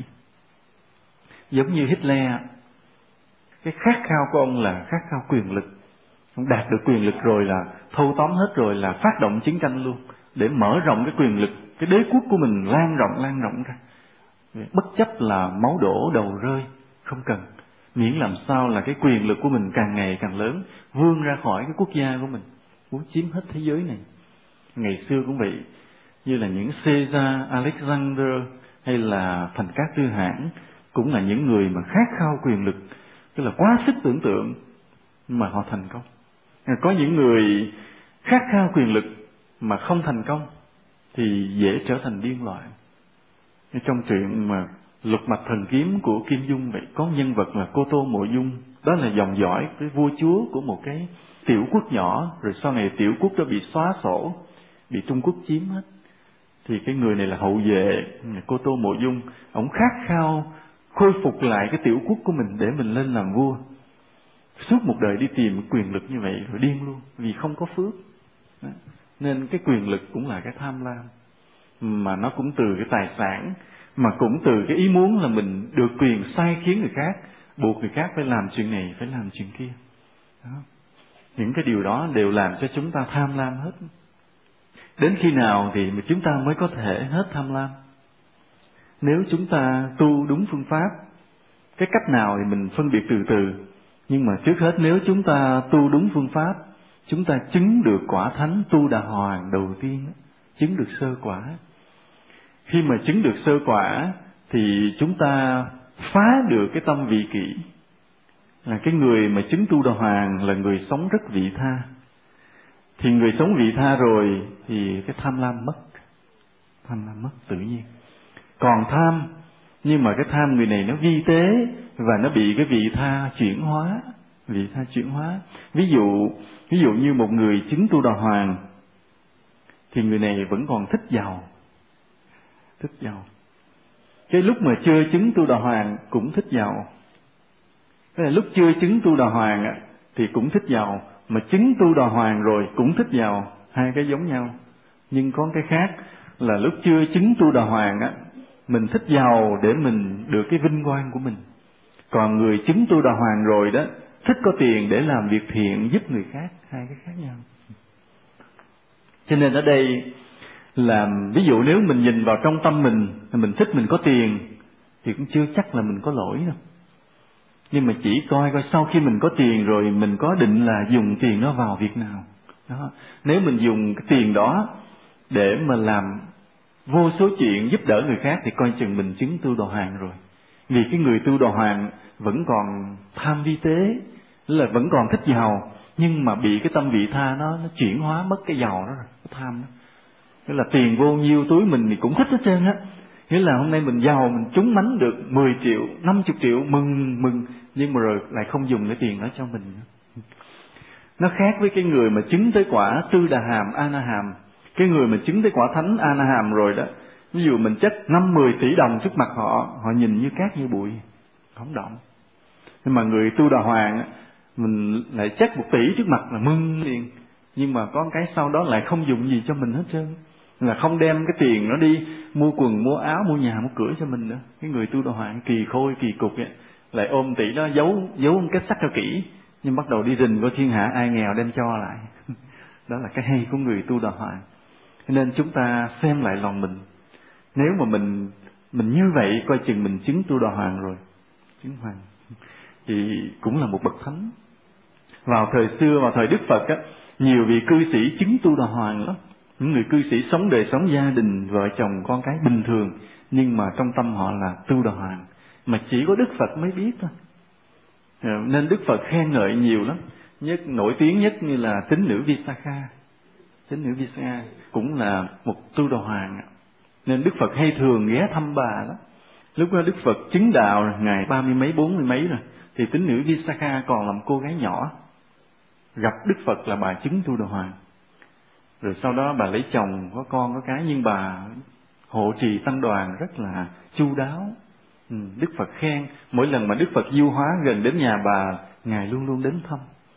Giống như Hitler, cái khát khao của ông là khát khao quyền lực. Ông đạt được quyền lực rồi là thâu tóm hết rồi là phát động chiến tranh luôn, để mở rộng cái quyền lực, cái đế quốc của mình lan rộng ra. Bất chấp là máu đổ đầu rơi, không cần. Miễn làm sao là cái quyền lực của mình càng ngày càng lớn, vươn ra khỏi cái quốc gia của mình, muốn chiếm hết thế giới này. Ngày xưa cũng vậy, như là những Caesar, Alexander hay là Thành Cát Tư Hãn, cũng là những người mà khát khao quyền lực, tức là quá sức tưởng tượng, mà họ thành công. Có những người khát khao quyền lực mà không thành công thì dễ trở thành điên loạn. Trong truyện mà Lục Mạch Thần Kiếm của Kim Dung vậy, có nhân vật là Cô Tô Mộ Dung, đó là dòng dõi cái vua chúa của một cái tiểu quốc nhỏ, rồi sau này tiểu quốc đó bị xóa sổ, bị Trung Quốc chiếm hết. Thì cái người này là hậu vệ, Cô Tô Mộ Dung, ổng khát khao khôi phục lại cái tiểu quốc của mình để mình lên làm vua. Suốt một đời đi tìm quyền lực như vậy rồi điên luôn, vì không có phước. Nên cái quyền lực cũng là cái tham lam, mà nó cũng từ cái tài sản, mà cũng từ cái ý muốn là mình được quyền sai khiến người khác, buộc người khác phải làm chuyện này, phải làm chuyện kia. Đó. Những cái điều đó đều làm cho chúng ta tham lam hết. Đến khi nào thì chúng ta mới có thể hết tham lam? Nếu chúng ta tu đúng phương pháp. Cái cách nào thì mình phân biệt từ từ. Nhưng mà trước hết nếu chúng ta tu đúng phương pháp, chúng ta chứng được quả thánh Tu Đà Hoàng đầu tiên, chứng được sơ quả. Khi mà chứng được sơ quả thì chúng ta phá được cái tâm vị kỷ. Là cái người mà chứng Tu Đà Hoàng là người sống rất vị tha. Thì người sống vị tha rồi thì cái tham lam mất. Tham lam mất tự nhiên. Còn tham, nhưng mà cái tham người này nó vi tế và nó bị cái vị tha chuyển hóa. Vị tha chuyển hóa. Ví dụ như một người chứng Tu Đà Hoàng thì người này vẫn còn thích giàu. Thích giàu. Cái lúc mà chưa chứng Tu Đà Hoàng cũng thích giàu. Cái là lúc chưa chứng Tu Đà Hoàng thì cũng thích giàu, mà chứng Tu Đà Hoàng rồi cũng thích giàu, hai cái giống nhau. Nhưng có cái khác là lúc chưa chứng Tu Đà Hoàng mình thích giàu để mình được cái vinh quang của mình. Còn người chứng Tu Đà Hoàng rồi đó, thích có tiền để làm việc thiện giúp người khác, hai cái khác nhau. Cho nên ở đây là ví dụ nếu mình nhìn vào trong tâm mình thích mình có tiền thì cũng chưa chắc là mình có lỗi đâu. Nhưng mà chỉ coi sau khi mình có tiền rồi mình có định là dùng tiền đó vào việc nào. Đó. Nếu mình dùng cái tiền đó để mà làm vô số chuyện giúp đỡ người khác thì coi chừng mình chứng Tu Đà Hoàng rồi. Vì cái người Tu Đà Hoàng vẫn còn tham vi tế, là vẫn còn thích giàu, nhưng mà bị cái tâm vị tha nó chuyển hóa mất cái giàu đó rồi, cái tham đó. Nghĩa là tiền vô nhiêu túi mình thì cũng thích hết trơn á. Nghĩa là hôm nay mình giàu, mình trúng mánh được 10 triệu, 50 triệu, mừng, nhưng mà rồi lại không dùng cái tiền đó cho mình. Nó khác với cái người mà chứng tới quả Tư Đà Hàm, A Na Hàm. Cái người mà chứng tới quả thánh A Na Hàm rồi đó, ví dụ mình chất 5-10 tỷ đồng trước mặt họ, họ nhìn như cát như bụi, không động. Nhưng mà người Tu Đà Hoàng mình lại chất 1 tỷ trước mặt là mừng liền, nhưng mà có cái sau đó lại không dùng gì cho mình hết trơn, là không đem cái tiền nó đi mua quần, mua áo, mua nhà, mua cửa cho mình nữa. Cái người Tu Đà Hoàng kỳ khôi, kỳ cục vậy, lại ôm tỷ đó giấu một cái sắt cho kỹ, nhưng bắt đầu đi rình coi thiên hạ ai nghèo đem cho lại. Đó là cái hay của người Tu Đà Hoàng. Nên chúng ta xem lại lòng mình. Nếu mà mình như vậy, coi chừng mình chứng Tu Đà Hoàng rồi, chứng hoàng thì cũng là một bậc thánh. Vào thời xưa, vào thời Đức Phật nhiều vị cư sĩ chứng Tu Đà Hoàng lắm. Những người cư sĩ sống đời sống gia đình, vợ chồng con cái bình thường, nhưng mà trong tâm họ là Tu Đà Hoàng, mà chỉ có Đức Phật mới biết thôi. Nên Đức Phật khen ngợi nhiều lắm. Nổi tiếng nhất như là tín nữ Visakha. Tín nữ Visakha cũng là một Tu Đà Hoàng, nên Đức Phật hay thường ghé thăm bà đó. Lúc đó Đức Phật chứng đạo ngày 30 mấy 40 mấy rồi, thì tín nữ Visakha còn là một cô gái nhỏ, gặp Đức Phật là bà chứng Tu Đà Hoàng. Rồi sau đó bà lấy chồng, có con có cái, nhưng bà hộ trì tăng đoàn rất là chu đáo. Đức Phật khen, mỗi lần mà Đức Phật diêu hóa gần đến nhà bà, Ngài luôn luôn đến thăm.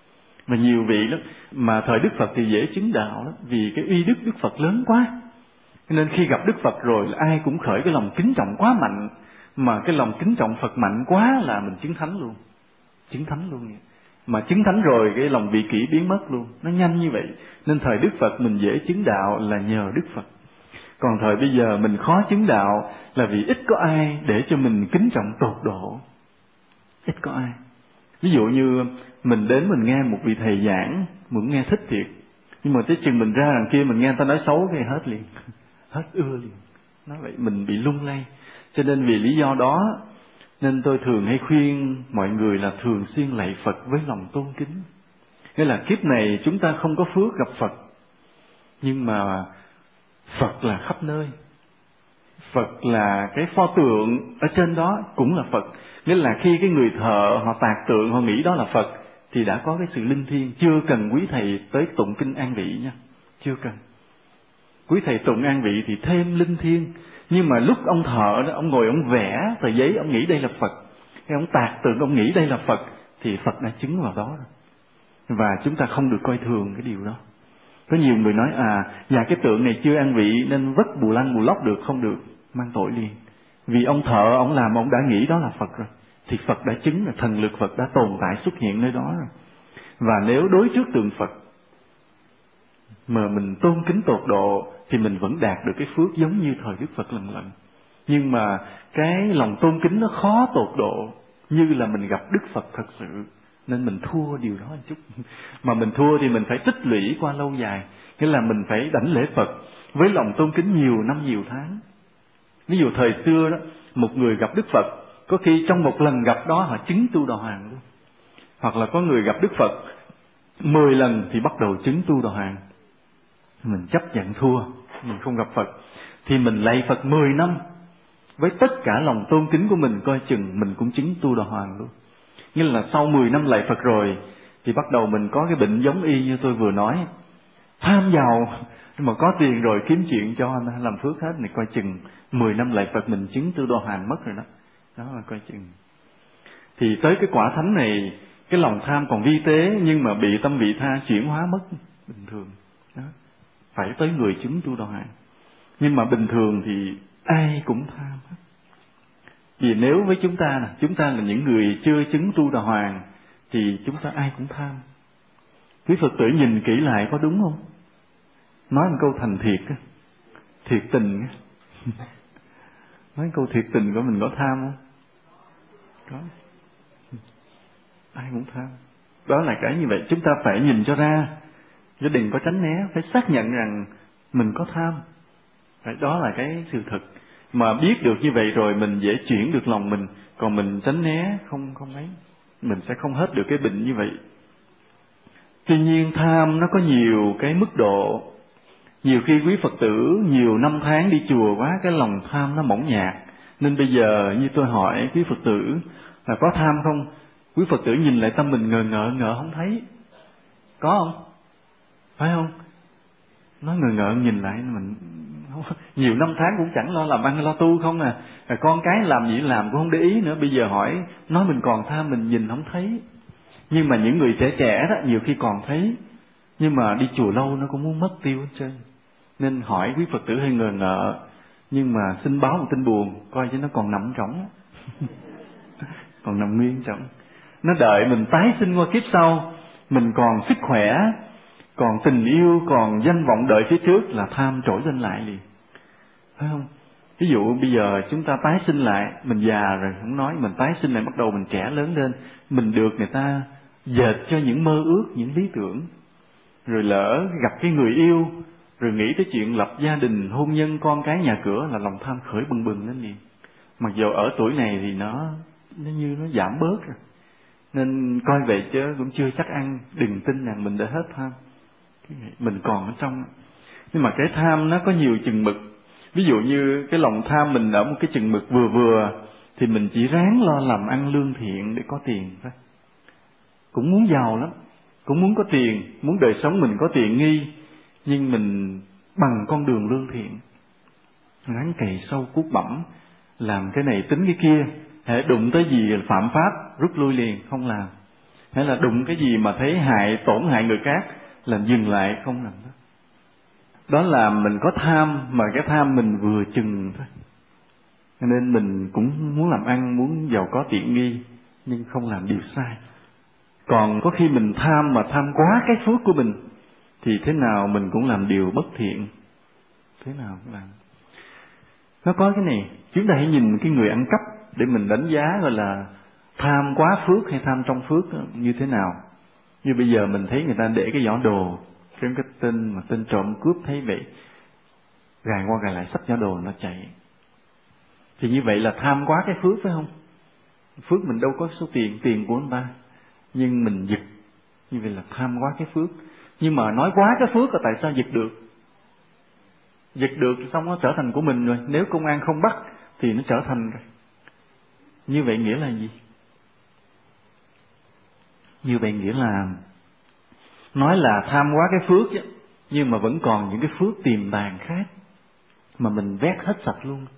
Và nhiều vị lắm, mà thời Đức Phật thì dễ chứng đạo lắm, vì cái uy đức Đức Phật lớn quá. Nên khi gặp Đức Phật rồi là ai cũng khởi cái lòng kính trọng quá mạnh, mà cái lòng kính trọng Phật mạnh quá là mình chứng thánh luôn. Chứng thánh luôn. Mà chứng thánh rồi cái lòng vị kỷ biến mất luôn, nó nhanh như vậy. Nên thời Đức Phật mình dễ chứng đạo là nhờ Đức Phật. Còn thời bây giờ mình khó chứng đạo là vì ít có ai để cho mình kính trọng tột độ. Ít có ai. Ví dụ như mình đến mình nghe một vị thầy giảng, mình nghe thích thiệt, nhưng mà tới chừng mình ra đằng kia mình nghe người ta nói xấu cái hết liền, hết ưa liền. Nói vậy mình bị lung lay. Cho nên vì lý do đó nên tôi thường hay khuyên mọi người là thường xuyên lạy Phật với lòng tôn kính. Nghĩa là kiếp này chúng ta không có phước gặp Phật, nhưng mà Phật là khắp nơi. Phật là cái pho tượng ở trên đó cũng là Phật. Nghĩa là khi cái người thợ họ tạc tượng, họ nghĩ đó là Phật, thì đã có cái sự linh thiêng. Chưa cần quý thầy tới tụng kinh an vị nha, chưa cần. Quý thầy tụng an vị thì thêm linh thiêng. Nhưng mà lúc ông thợ đó, ông ngồi ông vẽ tờ giấy, ông nghĩ đây là Phật, cái ông tạc tượng ông nghĩ đây là Phật, thì Phật đã chứng vào đó rồi. Và chúng ta không được coi thường cái điều đó. Có nhiều người nói dạ cái tượng này chưa an vị nên vất bù lăng bù lóc được, không được, mang tội liền. Vì ông thợ ông làm ông đã nghĩ đó là Phật rồi, thì Phật đã chứng là thần lực Phật đã tồn tại xuất hiện nơi đó rồi. Và nếu đối trước tượng Phật mà mình tôn kính tột độ thì mình vẫn đạt được cái phước giống như thời Đức Phật lần lần. Nhưng mà cái lòng tôn kính nó khó tột độ như là mình gặp Đức Phật thật sự, nên mình thua điều đó một chút. Mà mình thua thì mình phải tích lũy qua lâu dài. Nghĩa là mình phải đảnh lễ Phật với lòng tôn kính nhiều năm nhiều tháng. Ví dụ thời xưa đó, một người gặp Đức Phật, có khi trong một lần gặp đó họ chứng tu đà hoàng luôn. Hoặc là có người gặp Đức Phật 10 lần thì bắt đầu chứng tu đà hoàng. Mình chấp nhận thua, mình không gặp Phật, thì mình lạy Phật 10 năm với tất cả lòng tôn kính của mình, coi chừng mình cũng chứng tu đà hoàng luôn. Nghĩa là sau 10 năm lạy Phật rồi thì bắt đầu mình có cái bệnh giống y như tôi vừa nói, tham giàu, nhưng mà có tiền rồi kiếm chuyện cho anh làm phước hết, này coi chừng 10 năm lạy Phật mình chứng tu đà hoàng mất rồi đó. Đó là coi chừng. Thì tới cái quả thánh này, cái lòng tham còn vi tế nhưng mà bị tâm vị tha chuyển hóa mất bình thường. Đó. Phải tới người chứng tu đà hoàng. Nhưng mà bình thường thì ai cũng tham hết. Vì nếu với chúng ta là những người chưa chứng tu đà hoàng thì chúng ta ai cũng tham. Quý Phật tử nhìn kỹ lại có đúng không? Nói một câu thành thiệt, thiệt tình. Nói câu thiệt tình của mình có tham không? Có. Ai cũng tham. Đó là cái như vậy, chúng ta phải nhìn cho ra, chứ đừng có tránh né, phải xác nhận rằng mình có tham. Đó là cái sự thật. Mà biết được như vậy rồi mình dễ chuyển được lòng mình. Còn mình tránh né không ấy, mình sẽ không hết được cái bệnh như vậy. Tuy nhiên tham nó có nhiều cái mức độ. Nhiều khi quý Phật tử nhiều năm tháng đi chùa quá, cái lòng tham nó mỏng nhạt. Nên bây giờ như tôi hỏi quý Phật tử là có tham không? Quý Phật tử nhìn lại tâm mình ngờ không thấy. Có không? Phải không? Nó ngờ nhìn lại mình nhiều năm tháng cũng chẳng lo làm ăn lo tu không à. Con cái làm gì làm cũng không để ý nữa. Bây giờ hỏi nói mình còn tham, mình nhìn không thấy. Nhưng mà những người trẻ đó nhiều khi còn thấy, nhưng mà đi chùa lâu nó cũng muốn mất tiêu hết trơn. Nên hỏi quý Phật tử hơi ngờ, nhưng mà xin báo một tin buồn, coi chứ nó còn nằm trống. Còn nằm nguyên trống. Nó đợi mình tái sinh qua kiếp sau, mình còn sức khỏe, còn tình yêu, còn danh vọng đợi phía trước là tham trỗi lên lại liền. Phải không? Ví dụ bây giờ chúng ta tái sinh lại, mình già rồi không nói, mình tái sinh lại bắt đầu mình trẻ lớn lên, mình được người ta dệt cho những mơ ước, những lý tưởng. Rồi lỡ gặp cái người yêu, rồi nghĩ tới chuyện lập gia đình, hôn nhân, con cái, nhà cửa là lòng tham khởi bừng bừng lên liền. Mặc dù ở tuổi này thì nó như nó giảm bớt rồi. Nên coi vậy chứ cũng chưa chắc ăn, đừng tin rằng mình đã hết tham. Mình còn ở trong. Nhưng mà cái tham nó có nhiều chừng mực. Ví dụ như cái lòng tham mình ở một cái chừng mực vừa vừa thì mình chỉ ráng lo làm ăn lương thiện để có tiền thôi. Cũng muốn giàu lắm, cũng muốn có tiền, muốn đời sống mình có tiện nghi, nhưng mình bằng con đường lương thiện, ráng cày sâu cuốc bẩm, làm cái này tính cái kia, hễ đụng tới gì phạm pháp rút lui liền, không làm. hay là đụng cái gì mà thấy tổn hại người khác là dừng lại không làm đó. Đó là mình có tham, mà cái tham mình vừa chừng thôi. Cho nên mình cũng muốn làm ăn, muốn giàu có tiện nghi, nhưng không làm điều sai. Còn có khi mình tham mà tham quá cái phước của mình, thì thế nào mình cũng làm điều bất thiện. Thế nào cũng làm. Nó có cái này, chúng ta hãy nhìn cái người ăn cắp để mình đánh giá gọi là tham quá phước hay tham trong phước như thế nào. Như bây giờ mình thấy người ta để cái giỏ đồ, cái tên trộm cướp thấy vậy, gài qua gài lại xách giỏ đồ nó chạy. Thì như vậy là tham quá cái phước phải không? Phước mình đâu có số tiền của người ta, nhưng mình giật, như vậy là tham quá cái phước. Nhưng mà nói quá cái phước là tại sao giật được? Giật được xong nó trở thành của mình rồi, nếu công an không bắt thì nó trở thành rồi. Như vậy nghĩa là gì? Như vậy nghĩa là nói là tham quá cái phước chứ, nhưng mà vẫn còn những cái phước tiềm tàng khác mà mình vét hết sạch luôn.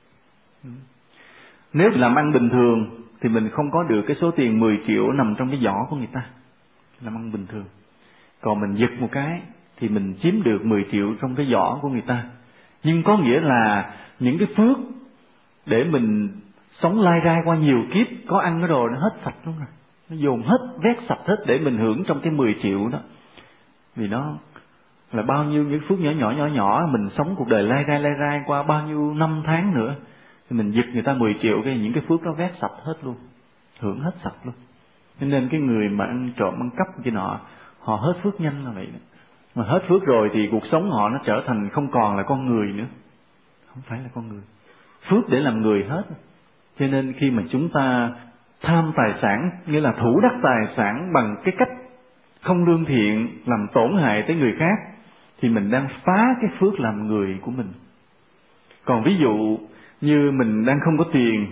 Nếu làm ăn bình thường thì mình không có được cái số tiền 10 triệu nằm trong cái giỏ của người ta, làm ăn bình thường. Còn mình giật một cái thì mình chiếm được 10 triệu trong cái giỏ của người ta. Nhưng có nghĩa là những cái phước để mình sống lai rai qua nhiều kiếp, có ăn cái đồ nó hết sạch luôn rồi. Nó dồn hết, vét sạch hết để mình hưởng trong cái 10 triệu đó. Vì nó là bao nhiêu những phước nhỏ mình sống cuộc đời lai rai qua bao nhiêu năm tháng nữa. Thì mình giật người ta 10 triệu, cái những cái phước đó vét sạch hết luôn, hưởng hết sạch luôn. Cho nên cái người mà ăn trộm, ăn cắp kia nọ, họ hết phước nhanh là vậy đó. Mà hết phước rồi thì cuộc sống họ nó trở thành không còn là con người nữa. Không phải là con người. Phước để làm người hết. Cho nên khi mà chúng ta tham tài sản, nghĩa là thủ đắc tài sản bằng cái cách không lương thiện, làm tổn hại tới người khác, thì mình đang phá cái phước làm người của mình. Còn ví dụ như mình đang không có tiền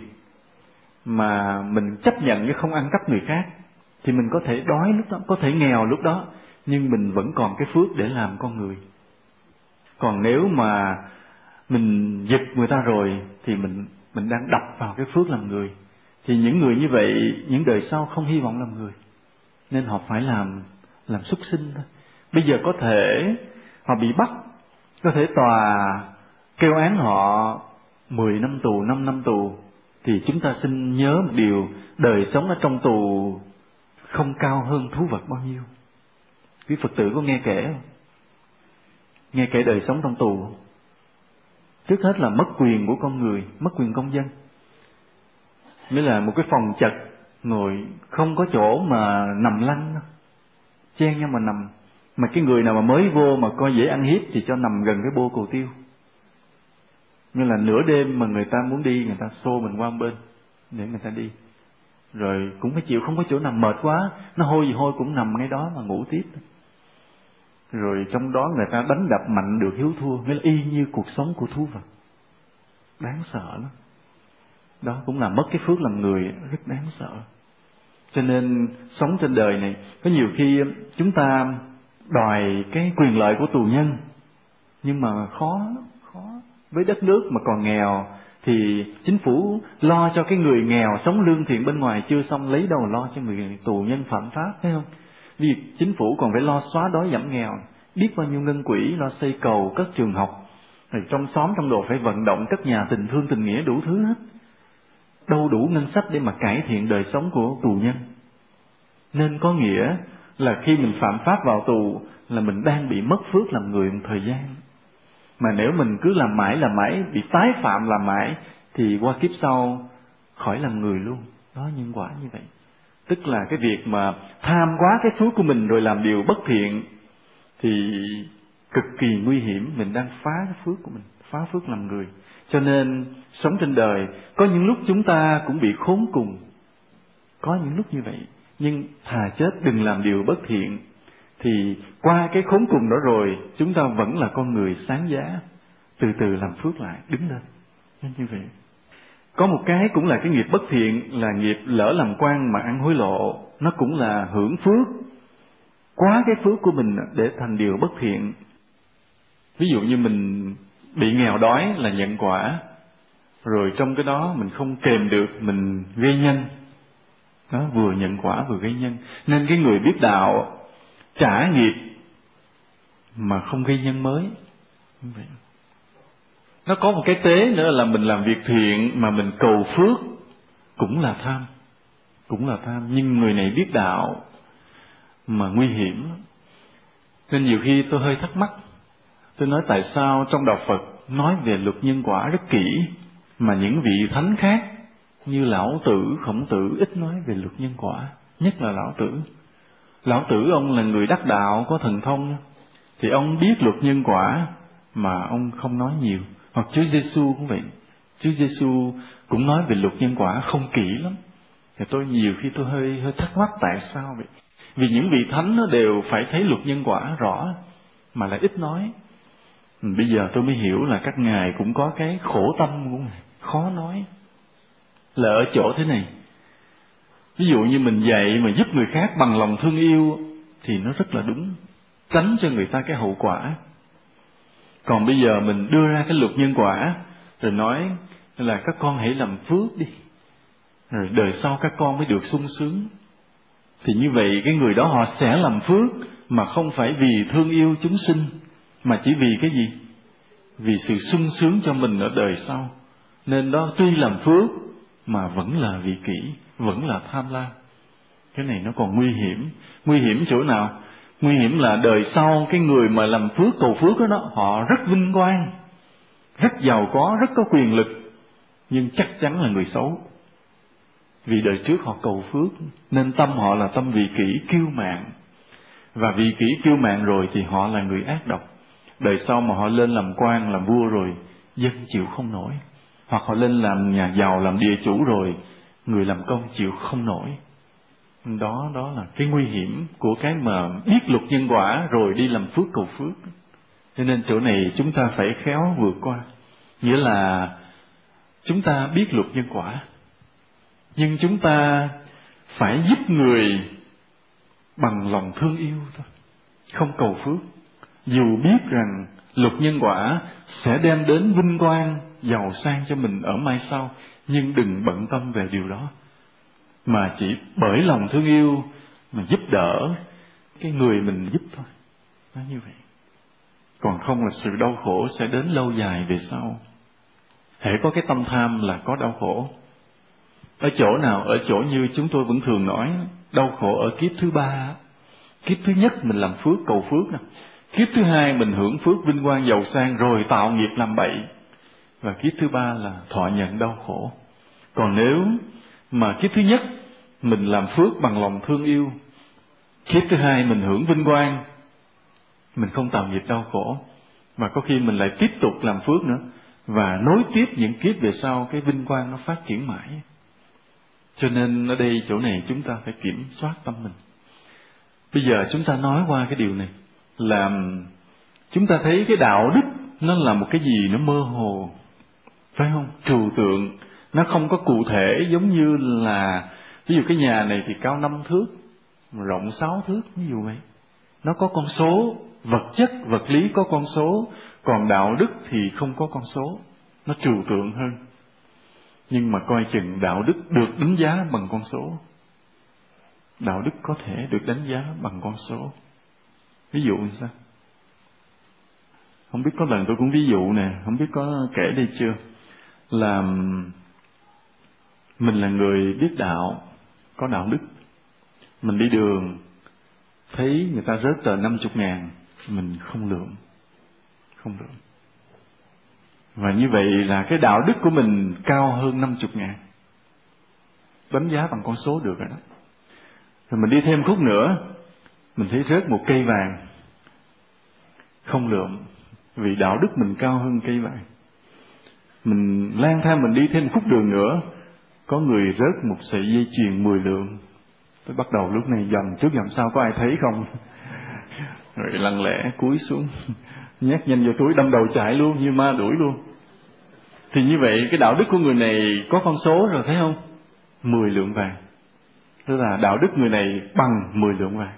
mà mình chấp nhận cái không ăn cắp người khác, thì mình có thể đói lúc đó, có thể nghèo lúc đó, nhưng mình vẫn còn cái phước để làm con người. Còn nếu mà mình giật người ta rồi thì mình đang đập vào cái phước làm người. Thì những người như vậy, những đời sau không hy vọng làm người, nên họ phải làm súc sinh thôi. Bây giờ có thể họ bị bắt, có thể tòa kêu án họ 10 năm tù, 5 năm tù, thì chúng ta xin nhớ một điều, đời sống ở trong tù không cao hơn thú vật bao nhiêu. Quý Phật tử có nghe kể không? Nghe kể đời sống trong tù. Trước hết là mất quyền của con người, mất quyền công dân. Mới là một cái phòng chật, ngồi không có chỗ mà nằm lăn đâu, chen nhau mà nằm. Mà cái người nào mà mới vô mà coi dễ ăn hiếp thì cho nằm gần cái bô cầu tiêu. Như là nửa đêm mà người ta muốn đi, người ta xô mình qua bên để người ta đi. Rồi cũng phải chịu, không có chỗ nằm, mệt quá, nó hôi gì hôi cũng nằm ngay đó mà ngủ tiếp. Rồi trong đó người ta đánh đập mạnh được hiếu thua, nghĩa là y như cuộc sống của thú vật. Đáng sợ lắm. Đó cũng là mất cái phước làm người, rất đáng sợ. Cho nên sống trên đời này, có nhiều khi chúng ta đòi cái quyền lợi của tù nhân, nhưng mà khó. Với đất nước mà còn nghèo thì chính phủ lo cho cái người nghèo sống lương thiện bên ngoài chưa xong, lấy đâu lo cho người tù nhân phạm pháp, thấy không? Vì chính phủ còn phải lo xóa đói giảm nghèo, biết bao nhiêu ngân quỹ lo xây cầu, cất trường học, rồi trong xóm trong đồ phải vận động cất nhà tình thương tình nghĩa đủ thứ hết. Đâu đủ ngân sách để mà cải thiện đời sống của tù nhân. Nên có nghĩa là khi mình phạm pháp vào tù là mình đang bị mất phước làm người một thời gian. Mà nếu mình cứ làm mãi, bị tái phạm làm mãi, thì qua kiếp sau khỏi làm người luôn. Đó, nhân quả như vậy. Tức là cái việc mà tham quá cái phước của mình rồi làm điều bất thiện thì cực kỳ nguy hiểm. Mình đang phá cái phước của mình, phá phước làm người. Cho nên sống trên đời có những lúc chúng ta cũng bị khốn cùng, có những lúc như vậy. Nhưng thà chết đừng làm điều bất thiện, thì qua cái khốn cùng đó rồi chúng ta vẫn là con người sáng giá, từ từ làm phước lại, đứng lên. Nên như vậy. Có một cái cũng là cái nghiệp bất thiện, là nghiệp lỡ làm quan mà ăn hối lộ. Nó cũng là hưởng phước, quá cái phước của mình để thành điều bất thiện. Ví dụ như mình bị nghèo đói là nhận quả, rồi trong cái đó mình không kềm được, mình gây nhân, Đó, vừa nhận quả vừa gây nhân. Nên cái người biết đạo trả nghiệp mà không gây nhân mới. Nó có một cái tế nữa là mình làm việc thiện mà mình cầu phước cũng là tham. Cũng là tham. Nhưng người này biết đạo mà nguy hiểm. Nên nhiều khi tôi hơi thắc mắc. Tôi nói tại sao trong đạo Phật nói về luật nhân quả rất kỹ, mà những vị thánh khác như Lão Tử, Khổng Tử ít nói về luật nhân quả. Nhất là Lão Tử. Lão Tử ông là người đắc đạo, có thần thông, thì ông biết luật nhân quả mà ông không nói nhiều. Hoặc Chúa Giêsu cũng vậy. Chúa Giêsu cũng nói về luật nhân quả không kỹ lắm. Thì tôi nhiều khi tôi hơi thắc mắc tại sao vậy. Vì những vị thánh nó đều phải thấy luật nhân quả rõ mà lại ít nói. Bây giờ tôi mới hiểu là các ngài cũng có cái khổ tâm của ngài, khó nói. Là ở chỗ thế này. Ví dụ như mình dạy mà giúp người khác bằng lòng thương yêu thì nó rất là đúng, tránh cho người ta cái hậu quả. Còn bây giờ mình đưa ra cái luật nhân quả rồi nói là các con hãy làm phước đi, rồi đời sau các con mới được sung sướng, thì như vậy cái người đó họ sẽ làm phước mà không phải vì thương yêu chúng sinh, mà chỉ vì cái gì? Vì sự sung sướng cho mình ở đời sau. Nên đó tuy làm phước mà vẫn là vị kỷ, vẫn là tham lam. Cái này nó còn nguy hiểm. Nguy hiểm chỗ nào? Nguy hiểm là đời sau cái người mà làm phước, cầu phước đó, họ rất vinh quang, rất giàu có, rất có quyền lực, nhưng chắc chắn là người xấu. Vì đời trước họ cầu phước, nên tâm họ là tâm vị kỷ kiêu mạn. Và vị kỷ kiêu mạn rồi thì họ là người ác độc. Đời sau mà họ lên làm quan, làm vua rồi, dân chịu không nổi. Hoặc họ lên làm nhà giàu, làm địa chủ rồi, người làm công chịu không nổi. Đó là cái nguy hiểm của cái mà biết luật nhân quả rồi đi làm phước cầu phước. Cho nên chỗ này chúng ta phải khéo vượt qua. Nghĩa là chúng ta biết luật nhân quả, nhưng chúng ta phải giúp người bằng lòng thương yêu thôi, không cầu phước. Dù biết rằng luật nhân quả sẽ đem đến vinh quang, giàu sang cho mình ở mai sau, nhưng đừng bận tâm về điều đó, mà chỉ bởi lòng thương yêu mà giúp đỡ cái người mình giúp thôi. Nó như vậy. Còn không là sự đau khổ sẽ đến lâu dài về sau. Hễ có cái tâm tham là có đau khổ. Ở chỗ nào? Ở chỗ như chúng tôi vẫn thường nói, đau khổ ở kiếp thứ ba. Kiếp thứ nhất mình làm phước, cầu phước nè. Kiếp thứ hai mình hưởng phước, vinh quang, giàu sang, rồi tạo nghiệp làm bậy. Và kiếp thứ ba là thọ nhận đau khổ. Còn nếu mà kiếp thứ nhất mình làm phước bằng lòng thương yêu, kiếp thứ hai mình hưởng vinh quang, mình không tạo nghiệp đau khổ, mà có khi mình lại tiếp tục làm phước nữa, và nối tiếp những kiếp về sau, cái vinh quang nó phát triển mãi. Cho nên ở đây chỗ này chúng ta phải kiểm soát tâm mình. Bây giờ chúng ta nói qua cái điều này, là chúng ta thấy cái đạo đức nó là một cái gì nó mơ hồ, phải không? Trừu tượng, nó không có cụ thể. Giống như là ví dụ cái nhà này thì cao 5 thước, rộng 6 thước, ví dụ vậy. Nó có con số, vật chất, vật lý có con số, còn đạo đức thì không có con số, nó trừu tượng hơn. Nhưng mà coi chừng đạo đức được đánh giá bằng con số. Đạo đức có thể được đánh giá bằng con số. Ví dụ như sao? Không biết có lần tôi cũng ví dụ nè, không biết có kể đây chưa, là mình là người biết đạo, có đạo đức. Mình đi đường thấy người ta rớt tờ 50.000, mình không lượm. Và như vậy là cái đạo đức của mình cao hơn 50.000, đánh giá bằng con số được rồi đó. Rồi mình đi thêm khúc nữa, mình thấy rớt một cây vàng, không lượm, vì đạo đức mình cao hơn cây vàng. Mình lang thang mình đi thêm khúc đường nữa, có người rớt một sợi dây chuyền 10 lượng. Tôi bắt đầu lúc này dầm trước dầm sau, có ai thấy không? Rồi lặng lẽ cúi xuống, nhét nhanh vào túi, đâm đầu chạy luôn, như ma đuổi luôn. Thì như vậy cái đạo đức của người này có con số rồi, thấy không? 10 lượng vàng. Tức là đạo đức người này bằng 10 lượng vàng.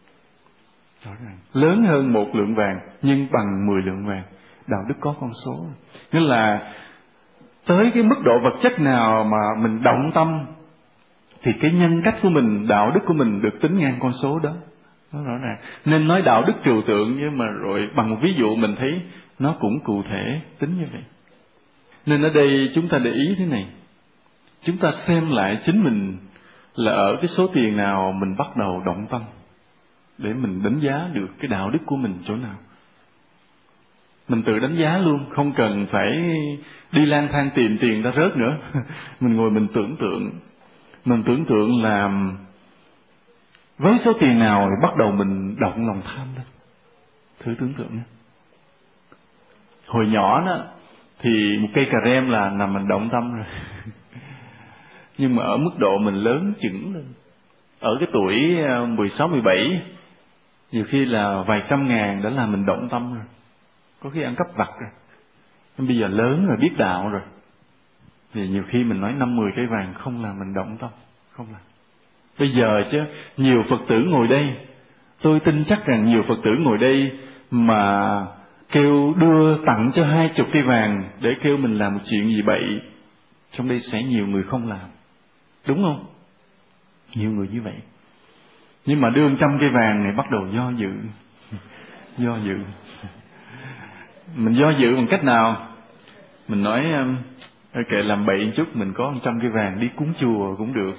Lớn hơn 1 lượng vàng nhưng bằng 10 lượng vàng. Đạo đức có con số. Nghĩa là tới cái mức độ vật chất nào mà mình động tâm thì cái nhân cách của mình, đạo đức của mình được tính ngang con số đó. Nó rõ ràng. Nên nói đạo đức trừu tượng, nhưng mà rồi bằng một ví dụ mình thấy nó cũng cụ thể tính như vậy. Nên ở đây chúng ta để ý thế này, chúng ta xem lại chính mình là ở cái số tiền nào mình bắt đầu động tâm, để mình đánh giá được cái đạo đức của mình chỗ nào. Mình tự đánh giá luôn, không cần phải đi lang thang tìm tiền ta rớt nữa. Mình ngồi mình tưởng tượng là với số tiền nào thì bắt đầu mình động lòng tham lên. Thử tưởng tượng nhé. Hồi nhỏ đó thì một cây cà rem là nằm mình động tâm rồi. Nhưng mà ở mức độ mình lớn chững lên, ở cái tuổi 16, 17, nhiều khi là vài trăm ngàn đã là mình động tâm rồi. Có khi ăn cắp vặt rồi. Nhưng bây giờ lớn rồi, biết đạo rồi, thì nhiều khi mình nói 5-10 cây vàng không làm mình động tâm, không làm. Bây giờ chứ nhiều Phật tử ngồi đây, tôi tin chắc rằng nhiều Phật tử ngồi đây mà kêu đưa tặng cho 20 cây vàng để kêu mình làm một chuyện gì bậy, trong đây sẽ nhiều người không làm. Đúng không? Nhiều người như vậy. Nhưng mà đưa 100 cây vàng này bắt đầu do dự. Do dự. Mình do dự bằng cách nào? Mình nói kệ làm bậy một chút, mình có 100 cây vàng đi cúng chùa cũng được.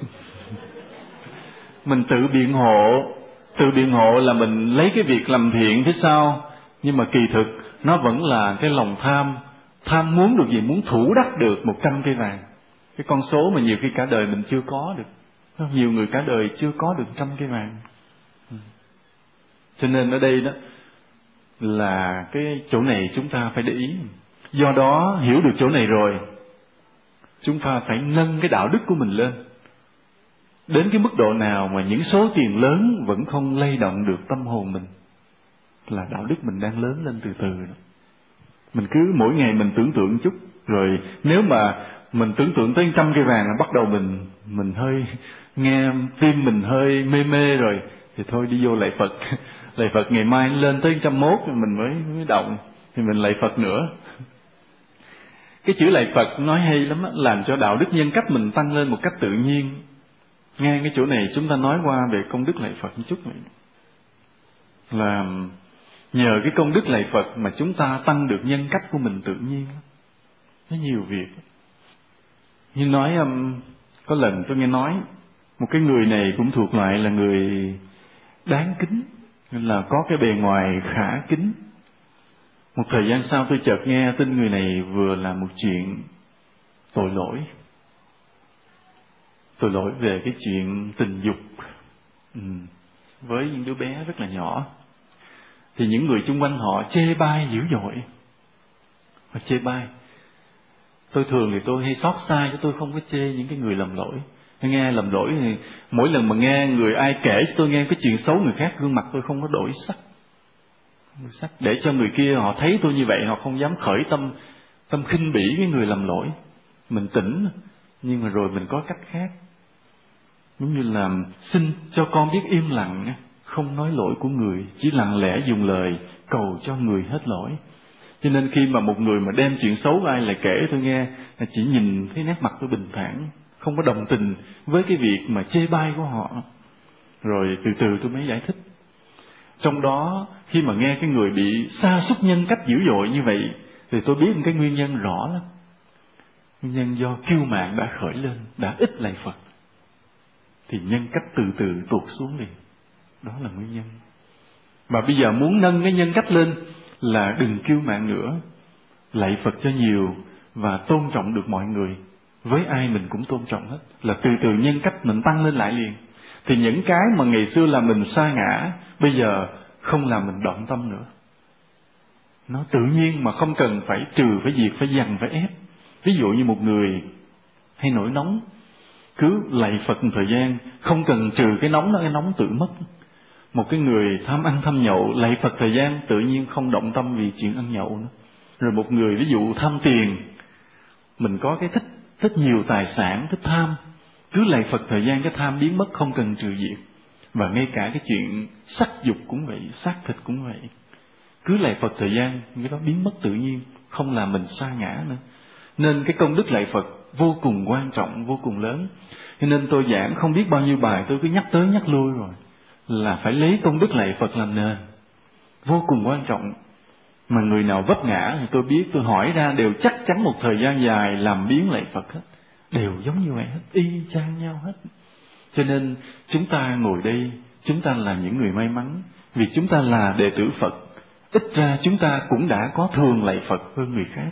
Mình tự biện hộ là mình lấy cái việc làm thiện phía sau, nhưng mà kỳ thực nó vẫn là cái lòng tham muốn được gì, muốn thủ đắc được 100 cây vàng. Cái con số mà nhiều khi cả đời mình chưa có được. Nhiều người cả đời chưa có được 100 cây vàng. Cho nên ở đây đó là cái chỗ này chúng ta phải để ý. Do đó hiểu được chỗ này rồi, chúng ta phải nâng cái đạo đức của mình lên. Đến cái mức độ nào mà những số tiền lớn vẫn không lay động được tâm hồn mình, là đạo đức mình đang lớn lên từ từ đó. Mình cứ mỗi ngày mình tưởng tượng chút, rồi nếu mà mình tưởng tượng tới 100 cây vàng là bắt đầu mình hơi nghe tim mình hơi mê rồi, thì thôi đi vô lạy Phật. Lạy Phật ngày mai lên tới 101 thì mình mới động, thì mình lạy Phật nữa. Cái chữ lạy Phật nói hay lắm á, làm cho đạo đức nhân cách mình tăng lên một cách tự nhiên. Nghe cái chỗ này chúng ta nói qua về công đức lạy Phật một chút này, là nhờ cái công đức lạy Phật mà chúng ta tăng được nhân cách của mình tự nhiên. Nó nhiều việc. Như nói có lần tôi nghe nói một cái người này cũng thuộc loại là người đáng kính, là có cái bề ngoài khả kính. Một thời gian sau tôi chợt nghe tin người này vừa làm một chuyện tội lỗi về cái chuyện tình dục với những đứa bé rất là nhỏ. Thì những người xung quanh họ chê bai dữ dội. Họ chê bai. Tôi thường thì tôi hay xót xa, chứ tôi không có chê những cái người lầm lỗi. Nghe lầm lỗi thì mỗi lần mà nghe người ai kể cho tôi nghe cái chuyện xấu người khác, gương mặt tôi không có đổi sắc, để cho người kia họ thấy tôi như vậy, họ không dám khởi tâm khinh bỉ cái người lầm lỗi. Mình tỉnh, nhưng mà rồi mình có cách khác. Giống như là xin cho con biết im lặng, không nói lỗi của người, chỉ lặng lẽ dùng lời cầu cho người hết lỗi. Cho nên khi mà một người mà đem chuyện xấu của ai lại kể tôi nghe, là chỉ nhìn thấy nét mặt tôi bình thản, không có đồng tình với cái việc mà chê bai của họ. Rồi từ từ tôi mới giải thích. Trong đó khi mà nghe cái người bị sa sút nhân cách dữ dội như vậy, thì tôi biết một cái nguyên nhân rõ lắm. Nguyên nhân do kiêu mạn đã khởi lên, đã ít lạy Phật, thì nhân cách từ từ tuột xuống liền. Đó là nguyên nhân. Mà bây giờ muốn nâng cái nhân cách lên là đừng kiêu mạn nữa, lạy Phật cho nhiều và tôn trọng được mọi người. Với ai mình cũng tôn trọng hết, là từ từ nhân cách mình tăng lên lại liền. Thì những cái mà ngày xưa là mình sa ngã, bây giờ không làm mình động tâm nữa. Nó tự nhiên mà không cần phải trừ, phải diệt, phải dằn, phải ép. Ví dụ như một người hay nổi nóng, cứ lạy Phật một thời gian, không cần trừ cái nóng đó, cái nóng tự mất. Một cái người tham ăn tham nhậu, lạy Phật thời gian, tự nhiên không động tâm vì chuyện ăn nhậu nữa. Rồi một người ví dụ tham tiền, mình có cái thích nhiều tài sản, thích tham, cứ lạy Phật thời gian cái tham biến mất, không cần trừ diệt. Và ngay cả cái chuyện sắc dục cũng vậy, xác thịt cũng vậy. Cứ lạy Phật thời gian, cái đó biến mất tự nhiên, không làm mình sa ngã nữa. Nên cái công đức lạy Phật vô cùng quan trọng, vô cùng lớn. Cho nên tôi giảng không biết bao nhiêu bài, tôi cứ nhắc tới nhắc lui rồi, là phải lấy công đức lạy Phật làm nền, vô cùng quan trọng. Mà người nào vấp ngã thì tôi biết, tôi hỏi ra đều chắc chắn một thời gian dài làm biếng lạy Phật hết, đều giống như vậy hết, y chang nhau hết. Cho nên chúng ta ngồi đây, chúng ta là những người may mắn, vì chúng ta là đệ tử Phật. Ít ra chúng ta cũng đã có thường lạy Phật hơn người khác.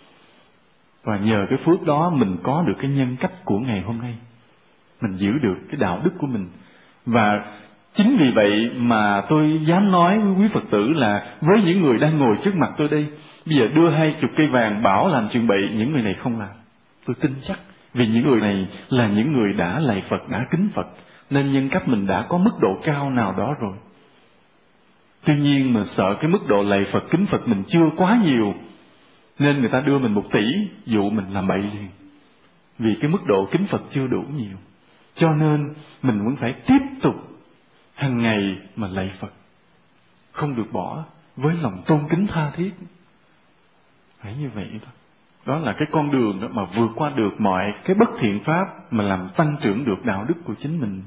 Và nhờ cái phước đó mình có được cái nhân cách của ngày hôm nay, mình giữ được cái đạo đức của mình. Và chính vì vậy mà tôi dám nói với quý Phật tử là với những người đang ngồi trước mặt tôi đây, bây giờ đưa 20 cây vàng bảo làm chuyện bậy, những người này không làm. Tôi tin chắc, vì những người này là những người đã lạy Phật, đã kính Phật, nên nhân cách mình đã có mức độ cao nào đó rồi. Tuy nhiên mà sợ cái mức độ lạy Phật, kính Phật mình chưa quá nhiều, nên người ta đưa mình 1 tỷ, dụ mình làm bậy liền. Vì cái mức độ kính Phật chưa đủ nhiều. Cho nên mình vẫn phải tiếp tục hàng ngày mà lạy Phật, không được bỏ, với lòng tôn kính tha thiết. Phải như vậy thôi. Đó là cái con đường đó mà vượt qua được mọi cái bất thiện pháp, mà làm tăng trưởng được đạo đức của chính mình.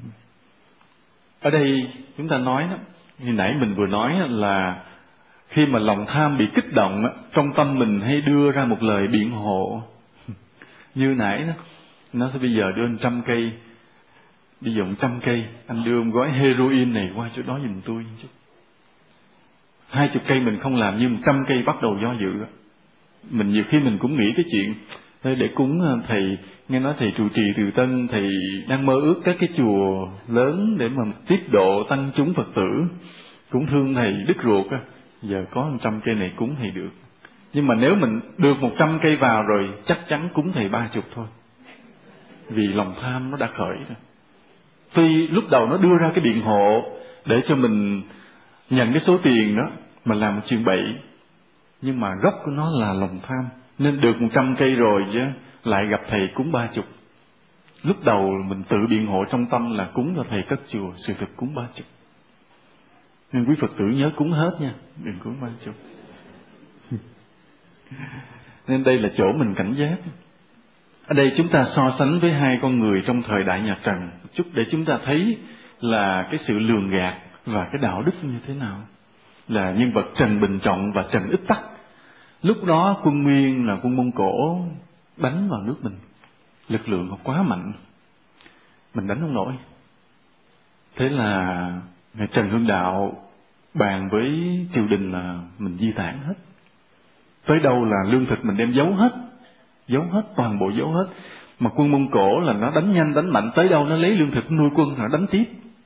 Ở đây chúng ta nói đó, như nãy mình vừa nói là khi mà lòng tham bị kích động, trong tâm mình hay đưa ra một lời biện hộ. Như nãy đó, nó sẽ bây giờ đưa 100 cây, bây giờ 100 cây, anh đưa một gói heroin này qua chỗ đó giùm tôi chút. 20 cây mình không làm, nhưng 100 cây bắt đầu do dự. Mình nhiều khi mình cũng nghĩ cái chuyện để cúng thầy, nghe nói thầy trụ trì Từ Tân, thầy đang mơ ước các cái chùa lớn để mà tiếp độ tăng chúng Phật tử, cũng thương thầy đứt ruột á, giờ có 100 cây này cúng thầy được. Nhưng mà nếu mình được 100 cây vào rồi, chắc chắn cúng thầy 30 thôi, vì lòng tham nó đã khởi rồi. Tuy lúc đầu nó đưa ra cái biện hộ để cho mình nhận cái số tiền đó mà làm một chuyện bậy, nhưng mà gốc của nó là lòng tham. Nên được 100 cây rồi chứ lại gặp thầy cúng 30. Lúc đầu mình tự biện hộ trong tâm là cúng cho thầy cất chùa, sự thực cúng 30. Nên quý Phật tử nhớ cúng hết nha, đừng cúng 30. Nên đây là chỗ mình cảnh giác. Ở đây chúng ta so sánh với 2 con người trong thời đại nhà Trần một chút, để chúng ta thấy là cái sự lường gạt và cái đạo đức như thế nào. Là nhân vật Trần Bình Trọng và Trần Ích Tắc. Lúc đó quân Nguyên là quân Mông Cổ đánh vào nước mình, lực lượng họ quá mạnh, mình đánh không nổi. Thế là ngài Trần Hưng Đạo bàn với triều đình là mình di tản hết. Tới đâu là lương thực mình đem giấu hết, toàn bộ giấu hết. Mà quân Mông Cổ là nó đánh nhanh, đánh mạnh, tới đâu nó lấy lương thực nuôi quân, nó đánh tiếp.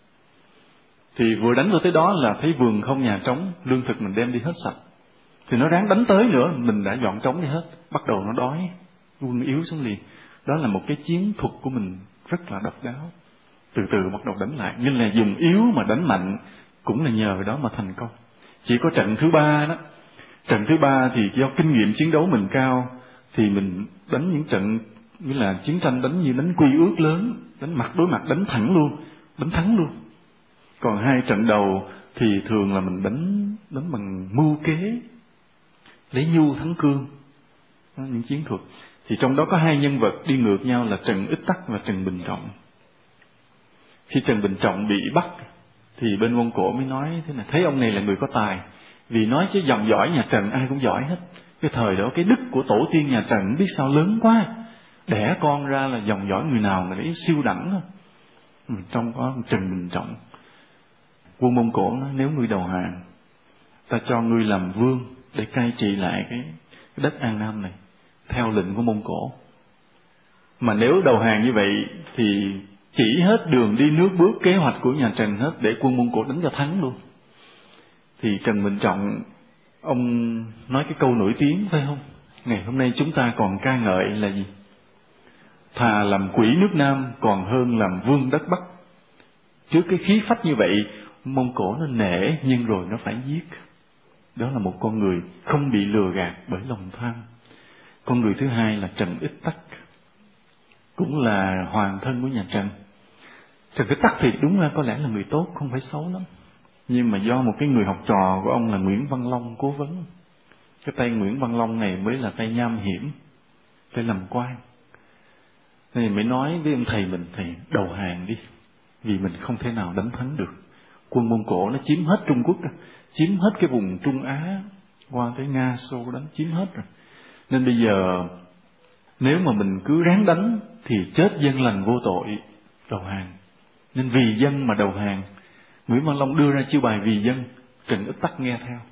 Thì vừa đánh tới đó là thấy vườn không nhà trống, lương thực mình đem đi hết sạch. Thì nó ráng đánh tới nữa, mình đã dọn trống đi hết, bắt đầu nó đói, quân yếu xuống liền. Đó là một cái chiến thuật của mình rất là độc đáo. Từ từ bắt đầu đánh lại, nhưng là dùng yếu mà đánh mạnh, cũng là nhờ đó mà thành công. Chỉ có trận thứ 3 đó, trận thứ 3 thì do kinh nghiệm chiến đấu mình cao, thì mình đánh những trận như là chiến tranh đánh như đánh quy ước lớn, đánh mặt đối mặt, đánh thẳng luôn, đánh thắng luôn. Còn 2 trận đầu thì thường là mình đánh bằng mưu kế, lấy nhu thắng cương, đó, những chiến thuật. Thì trong đó có 2 nhân vật đi ngược nhau là Trần Ích Tắc và Trần Bình Trọng. Khi Trần Bình Trọng bị bắt thì bên Mông Cổ mới nói thế này, thấy ông này là người có tài, vì nói chứ dòng dõi nhà Trần ai cũng giỏi hết. Cái thời đó cái đức của tổ tiên nhà Trần biết sao lớn quá, đẻ con ra là dòng dõi người nào mà lấy siêu đẳng thôi. Trong có Trần Bình Trọng. Quân Mông Cổ nói nếu ngươi đầu hàng, ta cho ngươi làm vương để cai trị lại cái đất An Nam này theo lệnh của Mông Cổ. Mà nếu đầu hàng như vậy thì chỉ hết đường đi nước bước kế hoạch của nhà Trần hết, để quân Mông Cổ đánh cho thắng luôn. Thì Trần Bình Trọng ông nói cái câu nổi tiếng phải không? Ngày hôm nay chúng ta còn ca ngợi là gì? Thà làm quỷ nước Nam còn hơn làm vương đất Bắc. Trước cái khí phách như vậy, Mông Cổ nó nể nhưng rồi nó phải giết. Đó là một con người không bị lừa gạt bởi lòng tham. Con người thứ hai là Trần Ích Tắc, cũng là hoàng thân của nhà Trần. Trần Ích Tắc thì đúng ra có lẽ là người tốt, không phải xấu lắm. Nhưng mà do một cái người học trò của ông là Nguyễn Văn Long cố vấn. Cái tay Nguyễn Văn Long này mới là tay nham hiểm, phải làm quan. Nên mới nói với ông thầy mình, thầy đầu hàng đi, vì mình không thể nào đánh thắng được. Quân Mông Cổ nó chiếm hết Trung Quốc, chiếm hết cái vùng Trung Á, qua tới Nga, Xô đánh chiếm hết rồi. Nên bây giờ nếu mà mình cứ ráng đánh thì chết dân lành vô tội, đầu hàng. Nên vì dân mà đầu hàng. Nguyễn Văn Long đưa ra chiêu bài vì dân, Trần Ích Tắc nghe theo.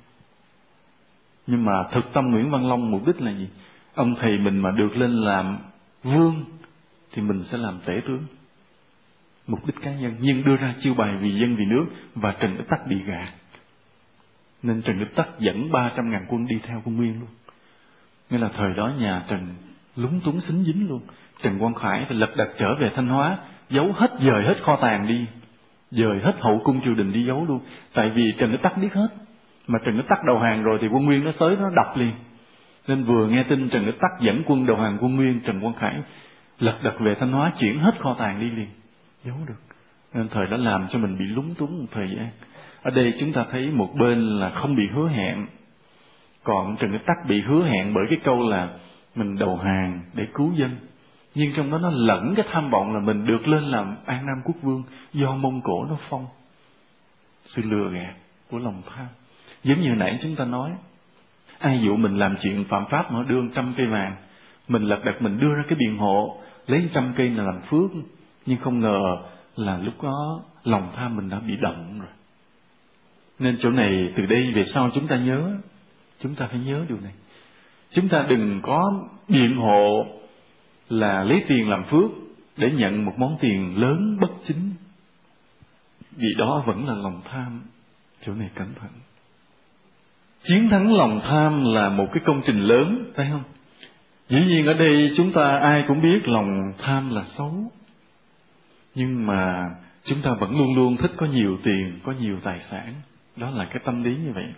Nhưng mà thực tâm Nguyễn Văn Long mục đích là gì? Ông thầy mình mà được lên làm vương thì mình sẽ làm tể tướng, mục đích cá nhân. Nhưng đưa ra chiêu bài vì dân vì nước, và Trần Ích Tắc bị gạt. Nên Trần Ích Tắc dẫn 300.000 quân đi theo quân Nguyên luôn. Nghĩa là thời đó nhà Trần lúng túng xính dính luôn. Trần Quang Khải phải lật đật trở về Thanh Hóa, giấu hết, dời hết kho tàng đi, dời hết hậu cung triều đình đi giấu luôn. Tại vì Trần Ích Tắc biết hết, mà Trần Ích Tắc đầu hàng rồi thì quân Nguyên nó tới nó đập liền. Nên vừa nghe tin Trần Ích Tắc dẫn quân đầu hàng quân Nguyên, Trần Quang Khải lật đật về Thanh Hóa, chuyển hết kho tàng đi liền, giấu được. Nên thời đó làm cho mình bị lúng túng một thời gian. Ở đây chúng ta thấy một bên là không bị hứa hẹn, còn Trần Ích Tắc bị hứa hẹn bởi cái câu là mình đầu hàng để cứu dân. Nhưng trong đó nó lẫn cái tham vọng là mình được lên làm An Nam quốc vương do Mông Cổ nó phong. Sự lừa gạt của lòng tham. Giống như nãy chúng ta nói, ai dụ mình làm chuyện phạm pháp mà đưa 100 cây vàng, mình lật đật mình đưa ra cái biện hộ lấy 100 cây là làm phước, nhưng không ngờ là lúc đó lòng tham mình đã bị động rồi. Nên chỗ này từ đây về sau chúng ta nhớ, chúng ta phải nhớ điều này. Chúng ta đừng có biện hộ là lấy tiền làm phước để nhận một món tiền lớn bất chính, vì đó vẫn là lòng tham. Chỗ này cẩn thận. Chiến thắng lòng tham là một cái công trình lớn, phải không? Dĩ nhiên ở đây chúng ta ai cũng biết lòng tham là xấu, nhưng mà chúng ta vẫn luôn luôn thích có nhiều tiền, có nhiều tài sản. Đó là cái tâm lý như vậy.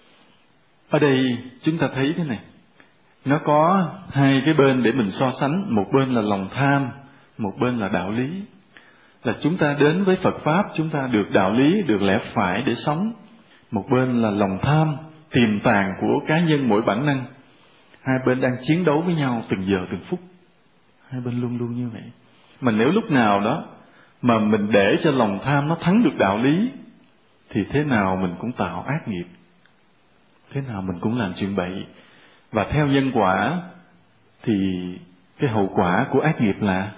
Ở đây chúng ta thấy thế này, nó có hai cái bên để mình so sánh. Một bên là lòng tham, một bên là đạo lý. Là chúng ta đến với Phật Pháp, chúng ta được đạo lý, được lẽ phải để sống. Một bên là lòng tham, tiềm tàng của cá nhân mỗi bản năng. Hai bên đang chiến đấu với nhau từng giờ từng phút. Hai bên luôn luôn như vậy. Mà nếu lúc nào đó mà mình để cho lòng tham nó thắng được đạo lý, thì thế nào mình cũng tạo ác nghiệp, thế nào mình cũng làm chuyện bậy. Và theo nhân quả thì cái hậu quả của ác nghiệp là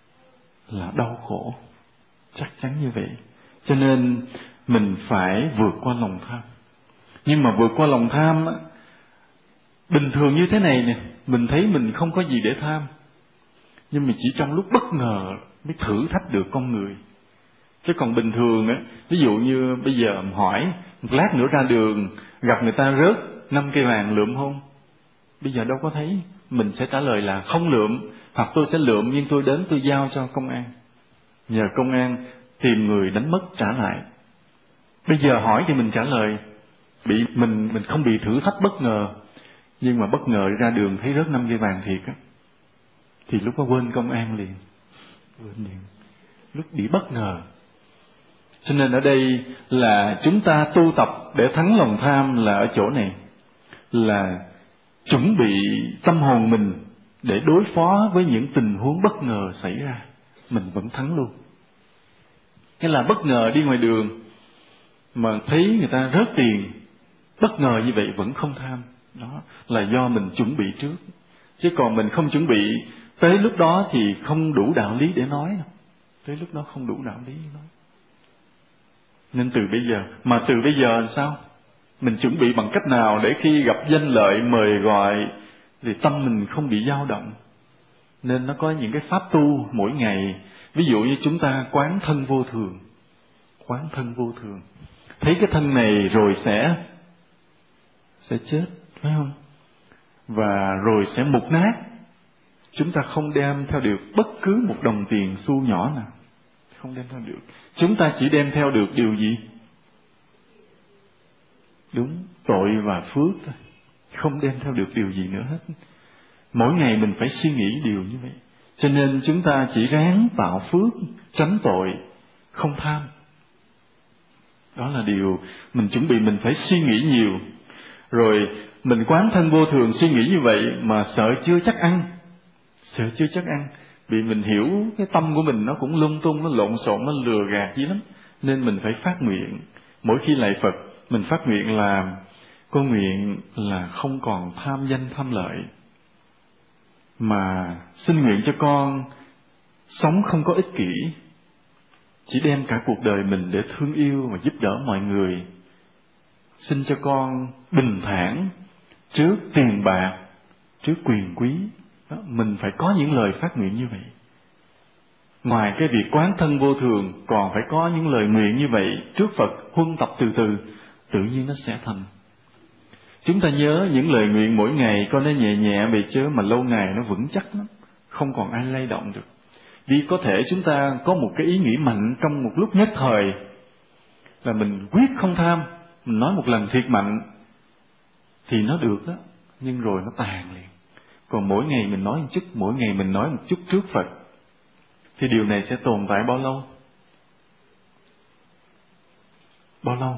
đau khổ. Chắc chắn như vậy. Cho nên mình phải vượt qua lòng tham. Nhưng mà vượt qua lòng tham bình thường như thế này nè, mình thấy mình không có gì để tham, nhưng mà chỉ trong lúc bất ngờ mới thử thách được con người. Chứ còn bình thường á, ví dụ như bây giờ hỏi một lát nữa ra đường gặp người ta rớt 5 cây vàng lượm không? Bây giờ đâu có thấy. Mình sẽ trả lời là không lượm, hoặc tôi sẽ lượm nhưng tôi đến tôi giao cho công an, nhờ công an tìm người đánh mất trả lại. Bây giờ hỏi thì mình trả lời mình không bị thử thách bất ngờ, nhưng mà bất ngờ ra đường thấy rớt 5 cây vàng thiệt á, thì lúc đó quên công an liền, lúc bị bất ngờ. Cho nên ở đây là chúng ta tu tập để thắng lòng tham là ở chỗ này, là chuẩn bị tâm hồn mình để đối phó với những tình huống bất ngờ xảy ra, mình vẫn thắng luôn. Cái là bất ngờ đi ngoài đường mà thấy người ta rớt tiền, bất ngờ như vậy vẫn không tham, đó là do mình chuẩn bị trước. Chứ còn mình không chuẩn bị, tới lúc đó thì không đủ đạo lý để nói. Tới lúc đó không đủ đạo lý để nói. Nên từ bây giờ làm sao? Mình chuẩn bị bằng cách nào để khi gặp danh lợi mời gọi thì tâm mình không bị dao động. Nên nó có những cái pháp tu mỗi ngày. Ví dụ như chúng ta quán thân vô thường. Quán thân vô thường. Thấy cái thân này rồi sẽ chết, phải không? Và rồi sẽ mục nát. Chúng ta không đem theo được bất cứ một đồng tiền xu nhỏ nào. Không đem theo được. Chúng ta chỉ đem theo được điều gì? Đúng, tội và phước thôi. Không đem theo được điều gì nữa hết. Mỗi ngày mình phải suy nghĩ điều như vậy. Cho nên chúng ta chỉ ráng tạo phước, tránh tội, không tham. Đó là điều mình chuẩn bị. Mình phải suy nghĩ nhiều. Rồi mình quán thân vô thường, suy nghĩ như vậy mà sợ chưa chắc ăn. Sợ chưa chắc ăn Vì mình hiểu cái tâm của mình nó cũng lung tung, nó lộn xộn, nó lừa gạt dữ lắm. Nên mình phải phát nguyện. Mỗi khi lạy Phật, mình phát nguyện là con nguyện là không còn tham danh tham lợi, mà xin nguyện cho con sống không có ích kỷ, chỉ đem cả cuộc đời mình để thương yêu và giúp đỡ mọi người. Xin cho con bình thản trước tiền bạc, trước quyền quý. Đó, mình phải có những lời phát nguyện như vậy. Ngoài cái việc quán thân vô thường, còn phải có những lời nguyện như vậy trước Phật, huân tập từ từ, tự nhiên nó sẽ thành. Chúng ta nhớ những lời nguyện mỗi ngày, coi nó nhẹ nhẹ vậy chứ mà lâu ngày nó vững chắc lắm, không còn ai lay động được. Vì có thể chúng ta có một cái ý nghĩ mạnh trong một lúc nhất thời, là mình quyết không tham, mình nói một lần thiệt mạnh, thì nó được đó, nhưng rồi nó tàn liền. Còn mỗi ngày mình nói một chút, mỗi ngày mình nói một chút trước Phật, thì điều này sẽ tồn tại bao lâu? Bao lâu?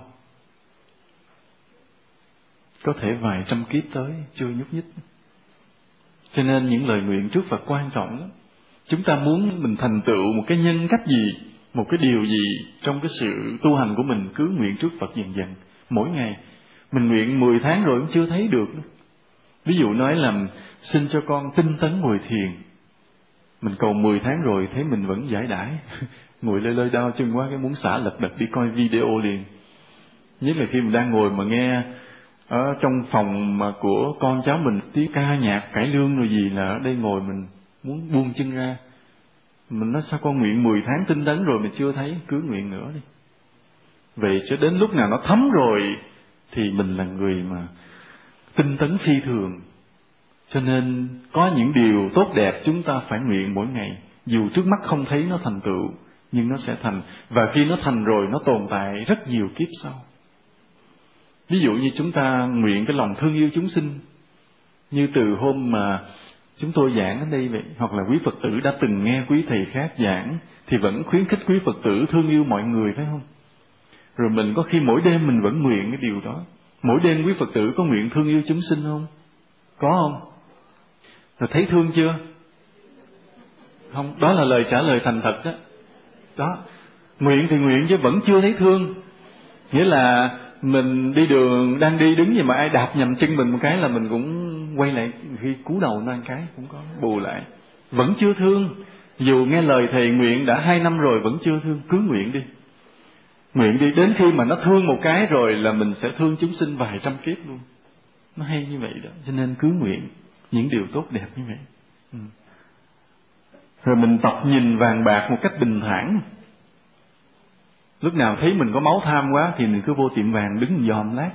Có thể vài trăm kiếp tới chưa nhúc nhích. Cho nên những lời nguyện trước Phật quan trọng lắm. Chúng ta muốn mình thành tựu một cái nhân cách gì, một cái điều gì trong cái sự tu hành của mình, cứ nguyện trước Phật dần dần. Mỗi ngày mình nguyện 10 tháng rồi cũng chưa thấy được. Ví dụ nói là xin cho con tinh tấn ngồi thiền, mình cầu 10 tháng rồi thấy mình vẫn giải đãi ngồi lơi lơi đau chân quá, cái muốn xả lật đật đi coi video liền. Nhất là khi mình đang ngồi mà nghe ở trong phòng mà của con cháu mình tiếng ca nhạc cải lương rồi gì, là ở đây ngồi mình muốn buông chân ra. Mình nói sao con nguyện 10 tháng tinh tấn rồi mình chưa thấy, cứ nguyện nữa đi. Vậy cho đến lúc nào nó thấm rồi thì mình là người mà tinh tấn phi thường. Cho nên có những điều tốt đẹp chúng ta phải nguyện mỗi ngày, dù trước mắt không thấy nó thành tựu, nhưng nó sẽ thành. Và khi nó thành rồi nó tồn tại rất nhiều kiếp sau. Ví dụ như chúng ta nguyện cái lòng thương yêu chúng sinh, như từ hôm mà chúng tôi giảng ở đây vậy, hoặc là quý Phật tử đã từng nghe quý thầy khác giảng, thì vẫn khuyến khích quý Phật tử thương yêu mọi người, phải không? Rồi mình có khi mỗi đêm mình vẫn nguyện cái điều đó. Mỗi đêm quý Phật tử có nguyện thương yêu chúng sinh không? Có không? Rồi thấy thương chưa? Không, đó là lời trả lời thành thật đó. Đó, nguyện thì nguyện chứ vẫn chưa thấy thương. Nghĩa là mình đi đường, đang đi đứng gì mà ai đạp nhầm chân mình một cái là mình cũng quay lại, khi cú đầu nó một cái cũng có bù lại. Vẫn chưa thương. Dù nghe lời thầy nguyện đã 2 năm rồi vẫn chưa thương, cứ nguyện đi. Nguyện đi, đến khi mà nó thương một cái rồi là mình sẽ thương chúng sinh vài trăm kiếp luôn. Nó hay như vậy đó, cho nên cứ nguyện những điều tốt đẹp như vậy. Rồi mình tập nhìn vàng bạc một cách bình thản. Lúc nào thấy mình có máu tham quá thì mình cứ vô tiệm vàng đứng dòm lát.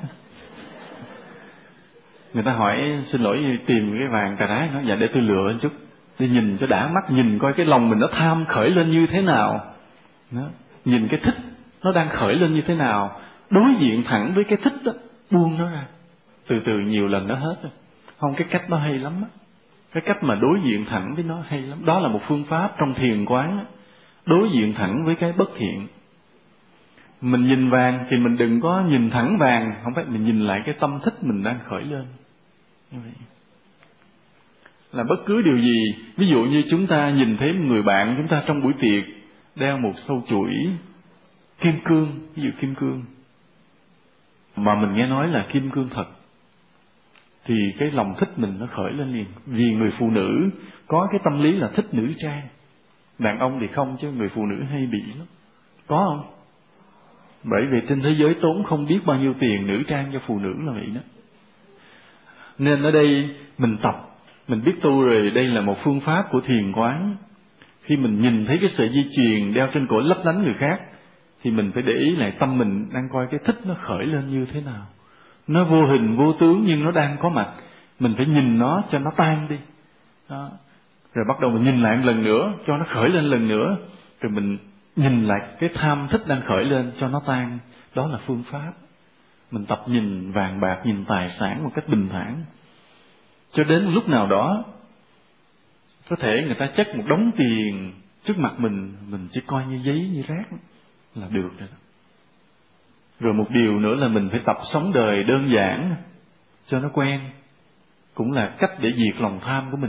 Người ta hỏi xin lỗi tìm cái vàng cà rái, nói dạ để tôi lựa một chút, để nhìn cho đã mắt, nhìn coi cái lòng mình nó tham khởi lên như thế nào. Đó. Nhìn cái thích nó đang khởi lên như thế nào, đối diện thẳng với cái thích đó, buông nó ra. Từ từ nhiều lần nó hết rồi. Không, cái cách đó hay lắm á. Cái cách mà đối diện thẳng với nó hay lắm. Đó là một phương pháp trong thiền quán á. Đối diện thẳng với cái bất thiện. Mình nhìn vàng thì mình đừng có nhìn thẳng vàng, không phải, mình nhìn lại cái tâm thích mình đang khởi lên. Như vậy. Là bất cứ điều gì, ví dụ như chúng ta nhìn thấy một người bạn chúng ta trong buổi tiệc đeo một sâu chuỗi kim cương, ví dụ kim cương, mà mình nghe nói là kim cương thật, thì cái lòng thích mình nó khởi lên liền. Vì người phụ nữ có cái tâm lý là thích nữ trang, đàn ông thì không, chứ người phụ nữ hay bị lắm. Có không? Bởi vì trên thế giới tốn không biết bao nhiêu tiền nữ trang cho phụ nữ là vậy đó. Nên ở đây mình tập, mình biết tu rồi, đây là một phương pháp của thiền quán. Khi mình nhìn thấy cái sợi dây chuyền đeo trên cổ lấp lánh người khác, thì mình phải để ý lại tâm mình đang coi cái thích nó khởi lên như thế nào. Nó vô hình vô tướng nhưng nó đang có mặt, mình phải nhìn nó cho nó tan đi. Đó. Rồi bắt đầu mình nhìn lại một lần nữa cho nó khởi lên lần nữa, rồi mình nhìn lại cái tham thích đang khởi lên cho nó tan. Đó là phương pháp. Mình tập nhìn vàng bạc, nhìn tài sản một cách bình thản, cho đến lúc nào đó có thể người ta chất một đống tiền trước mặt mình chỉ coi như giấy như rác là được rồi. Rồi một điều nữa là mình phải tập sống đời đơn giản cho nó quen, cũng là cách để diệt lòng tham của mình.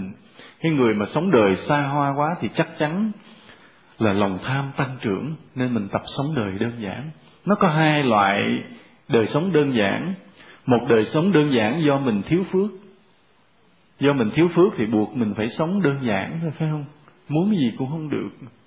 Cái người mà sống đời xa hoa quá thì chắc chắn là lòng tham tăng trưởng, nên mình tập sống đời đơn giản. Nó có hai loại đời sống đơn giản. Một đời sống đơn giản do mình thiếu phước. Do mình thiếu phước thì buộc mình phải sống đơn giản thôi, phải không? Muốn cái gì cũng không được.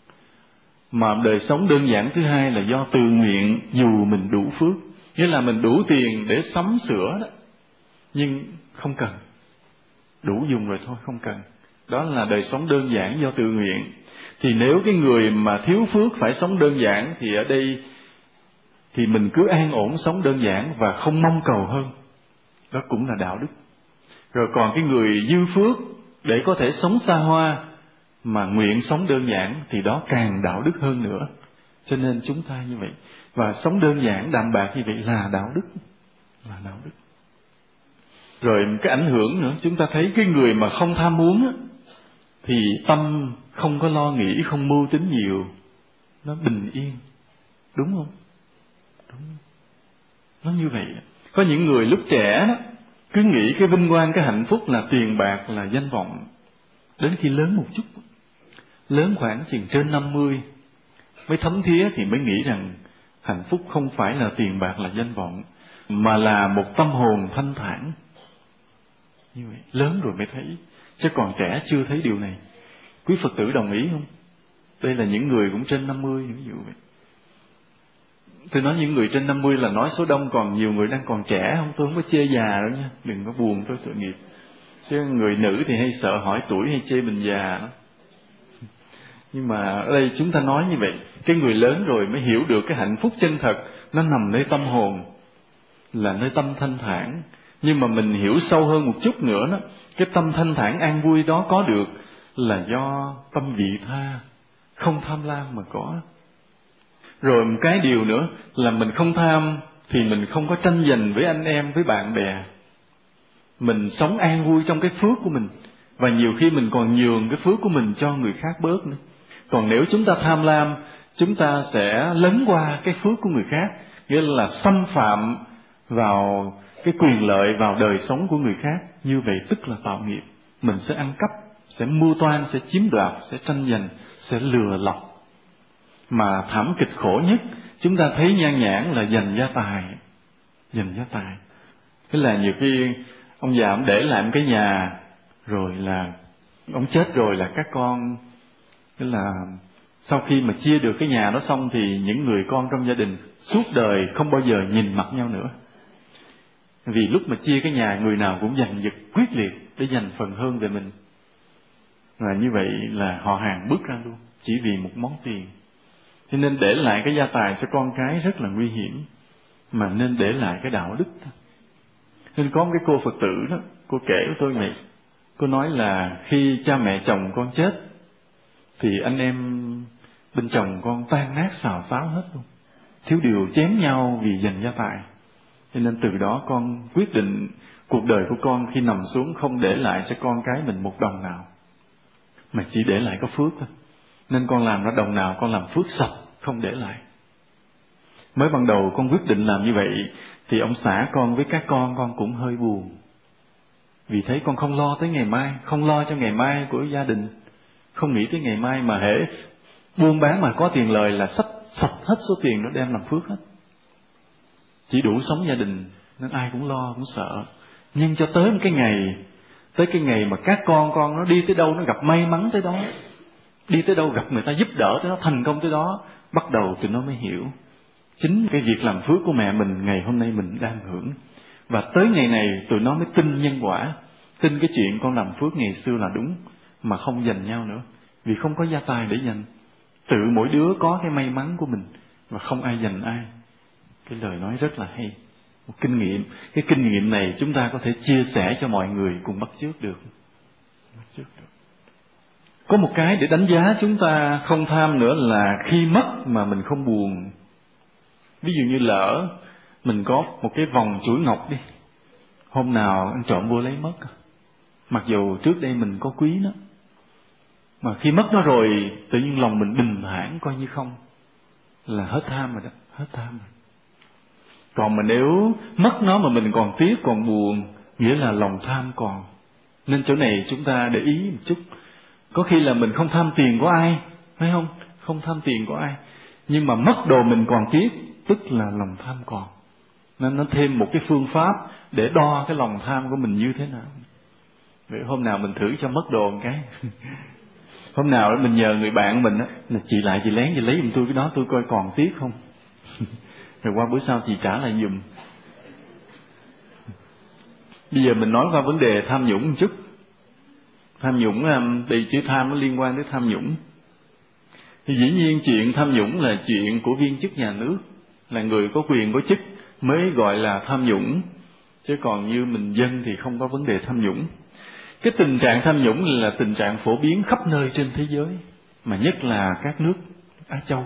Mà đời sống đơn giản thứ hai là do tự nguyện, dù mình đủ phước. Nghĩa là mình đủ tiền để sắm sửa đó, nhưng không cần. Đủ dùng rồi thôi, không cần. Đó là đời sống đơn giản do tự nguyện. Thì nếu cái người mà thiếu phước phải sống đơn giản, thì ở đây thì mình cứ an ổn sống đơn giản và không mong cầu hơn. Đó cũng là đạo đức. Rồi còn cái người dư phước để có thể sống xa hoa mà nguyện sống đơn giản thì đó càng đạo đức hơn nữa. Cho nên chúng ta như vậy. Và sống đơn giản đạm bạc như vậy là đạo đức. Là đạo đức. Rồi cái ảnh hưởng nữa, chúng ta thấy cái người mà không tham muốn thì tâm không có lo nghĩ, không mưu tính nhiều, nó bình yên. Đúng không? Đúng. Nó như vậy. Có những người lúc trẻ đó, cứ nghĩ cái vinh quang, cái hạnh phúc là tiền bạc, là danh vọng. Đến khi lớn một chút, lớn khoảng chừng trên 50 mới thấm thía thì mới nghĩ rằng hạnh phúc không phải là tiền bạc, là danh vọng, mà là một tâm hồn thanh thản. Như vậy, lớn rồi mới thấy, chứ còn trẻ chưa thấy điều này. Quý Phật tử đồng ý không? Đây là những người cũng trên 50, ví dụ vậy. Tôi nói những người trên 50 là nói số đông, còn nhiều người đang còn trẻ không. Tôi không có chê già đâu nha, đừng có buồn tôi tội nghiệp. Chứ người nữ thì hay sợ hỏi tuổi hay chê mình già đó. Nhưng mà ở đây chúng ta nói như vậy, cái người lớn rồi mới hiểu được cái hạnh phúc chân thật nó nằm nơi tâm hồn, là nơi tâm thanh thản. Nhưng mà mình hiểu sâu hơn một chút nữa đó, cái tâm thanh thản an vui đó có được là do tâm vị tha, không tham lam mà có. Rồi một cái điều nữa là mình không tham thì mình không có tranh giành với anh em, với bạn bè. Mình sống an vui trong cái phước của mình, và nhiều khi mình còn nhường cái phước của mình cho người khác bớt nữa. Còn nếu chúng ta tham lam, chúng ta sẽ lấn qua cái phước của người khác, nghĩa là xâm phạm vào cái quyền lợi, vào đời sống của người khác. Như vậy tức là tạo nghiệp. Mình sẽ ăn cắp, sẽ mưu toan, sẽ chiếm đoạt, sẽ tranh giành, sẽ lừa lọc. Mà thảm kịch khổ nhất chúng ta thấy nhan nhản là giành gia tài. Giành gia tài. Thế là nhiều khi ông già ông để lại một cái nhà, rồi là ông chết rồi là các con, tức là sau khi mà chia được cái nhà đó xong thì những người con trong gia đình suốt đời không bao giờ nhìn mặt nhau nữa. Vì lúc mà chia cái nhà, người nào cũng giành giật quyết liệt để giành phần hơn về mình. Và như vậy là họ hàng bước ra luôn, chỉ vì một món tiền. Cho nên để lại cái gia tài cho con cái rất là nguy hiểm, mà nên để lại cái đạo đức. Nên có một cái cô Phật tử đó, cô kể với tôi này, cô nói là khi cha mẹ chồng con chết thì anh em bên chồng con tan nát xào xáo hết luôn, thiếu điều chém nhau vì giành gia tài. Cho nên từ đó con quyết định cuộc đời của con khi nằm xuống không để lại cho con cái mình một đồng nào, mà chỉ để lại có phước thôi. Nên con làm ra đồng nào con làm phước sạch, không để lại. Mới ban đầu con quyết định làm như vậy thì ông xã con với các con cũng hơi buồn, vì thấy con không lo tới ngày mai, không lo cho ngày mai của gia đình, không nghĩ tới ngày mai, mà hễ buôn bán mà có tiền lời là xách sạch hết số tiền đó đem làm phước hết, chỉ đủ sống gia đình. Nên ai cũng lo, cũng sợ. Nhưng cho tới một cái ngày, tới cái ngày mà các con nó đi tới đâu nó gặp may mắn tới đó, đi tới đâu gặp người ta giúp đỡ tới đó, thành công tới đó, bắt đầu tụi nó mới hiểu chính cái việc làm phước của mẹ mình ngày hôm nay mình đang hưởng. Và tới ngày này tụi nó mới tin nhân quả, tin cái chuyện con làm phước ngày xưa là đúng, mà không giành nhau nữa, vì không có gia tài để giành. Tự mỗi đứa có cái may mắn của mình và không ai giành ai. Cái lời nói rất là hay, một kinh nghiệm. Cái kinh nghiệm này chúng ta có thể chia sẻ cho mọi người cùng bắt chước được. Có một cái để đánh giá chúng ta không tham nữa là khi mất mà mình không buồn. Ví dụ như lỡ mình có một cái vòng chuỗi ngọc đi, hôm nào ăn trộm vô lấy mất, mặc dù trước đây mình có quý nó, mà khi mất nó rồi tự nhiên lòng mình bình thản coi như không, là hết tham rồi đó, hết tham rồi. Còn mà nếu mất nó mà mình còn tiếc, còn buồn, nghĩa là lòng tham còn. Nên chỗ này chúng ta để ý một chút. Có khi là mình không tham tiền của ai, phải không? Không tham tiền của ai, nhưng mà mất đồ mình còn tiếc, tức là lòng tham còn. Nên nó thêm một cái phương pháp để đo cái lòng tham của mình như thế nào. Vậy hôm nào mình thử cho mất đồ một cái. Hôm nào đó mình nhờ người bạn mình á, là chị lại chị lén chị lấy giùm tôi cái đó, tôi coi còn tiếc không. Rồi qua bữa sau chị trả lại giùm. Bây giờ mình nói qua vấn đề tham nhũng một chút. Tham nhũng, vì chữ tham nó liên quan đến tham nhũng. Thì dĩ nhiên chuyện tham nhũng là chuyện của viên chức nhà nước, là người có quyền có chức mới gọi là tham nhũng, chứ còn như mình dân thì không có vấn đề tham nhũng. Cái tình trạng tham nhũng là tình trạng phổ biến khắp nơi trên thế giới, mà nhất là các nước Á Châu.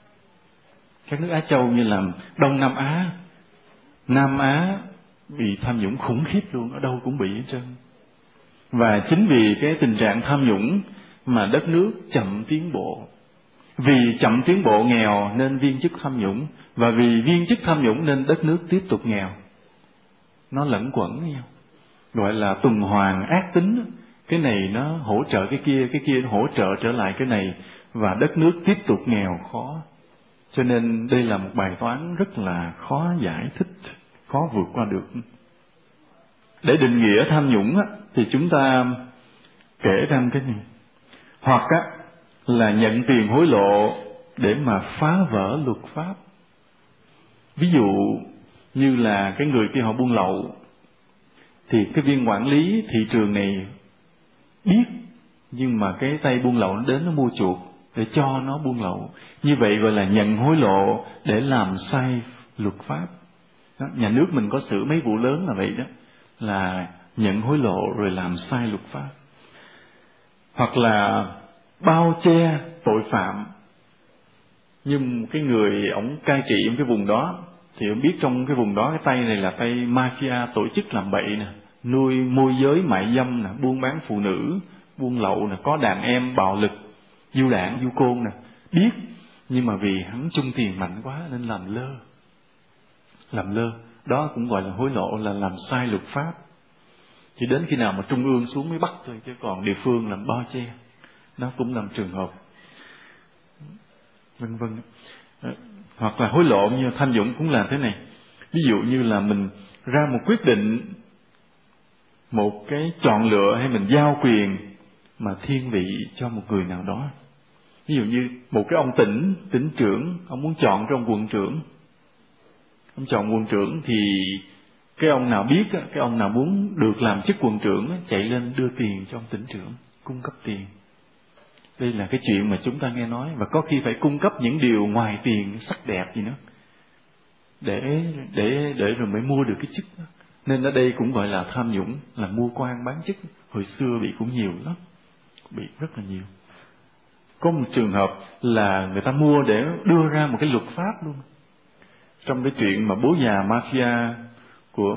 Các nước Á Châu như là Đông Nam Á, Nam Á bị tham nhũng khủng khiếp luôn, ở đâu cũng bị hết trơn. Và chính vì cái tình trạng tham nhũng mà đất nước chậm tiến bộ. Vì chậm tiến bộ nghèo nên viên chức tham nhũng, và vì viên chức tham nhũng nên đất nước tiếp tục nghèo. Nó lẫn quẩn với nhau, gọi là tuần hoàn ác tính. Cái này nó hỗ trợ cái kia nó hỗ trợ trở lại cái này, và đất nước tiếp tục nghèo khó. Cho nên đây là một bài toán rất là khó giải thích, khó vượt qua được. Để định nghĩa tham nhũng thì chúng ta kể ra cái này. Hoặc là nhận tiền hối lộ để mà phá vỡ luật pháp. Ví dụ như là cái người kia họ buôn lậu, thì cái viên quản lý thị trường này biết, nhưng mà cái tay buôn lậu nó đến nó mua chuộc để cho nó buôn lậu. Như vậy gọi là nhận hối lộ để làm sai luật pháp. Đó, nhà nước mình có xử mấy vụ lớn là vậy đó, là nhận hối lộ rồi làm sai luật pháp. Hoặc là bao che tội phạm. Nhưng cái người ổng cai trị cái vùng đó thì ông biết trong cái vùng đó cái tay này là tay mafia, tổ chức làm bậy nè, nuôi môi giới mại dâm nè, buôn bán phụ nữ, buôn lậu nè, có đàn em bạo lực, du đảng du côn nè, biết, nhưng mà vì hắn chung tiền mạnh quá nên làm lơ. Đó cũng gọi là hối lộ, là làm sai luật pháp. Chỉ đến khi nào mà trung ương xuống mới bắt thôi, chứ còn địa phương làm bao che. Đó cũng là một trường hợp, vân vân. Hoặc là hối lộ như tham nhũng cũng là thế này. Ví dụ như là mình ra một quyết định, một cái chọn lựa, hay mình giao quyền mà thiên vị cho một người nào đó. Ví dụ như một cái ông tỉnh trưởng, ông muốn chọn cái ông quận trưởng. Ông chọn quận trưởng thì cái ông nào biết, cái ông nào muốn được làm chức quận trưởng chạy lên đưa tiền cho ông tỉnh trưởng, cung cấp tiền. Đây là cái chuyện mà chúng ta nghe nói, và có khi phải cung cấp những điều ngoài tiền, sắc đẹp gì nữa, để rồi mới mua được cái chức đó. Nên ở đây cũng gọi là tham nhũng, là mua quan bán chức. Hồi xưa bị cũng nhiều lắm, bị rất là nhiều. Có một trường hợp là người ta mua để đưa ra một cái luật pháp luôn. Trong cái chuyện mà bố già mafia của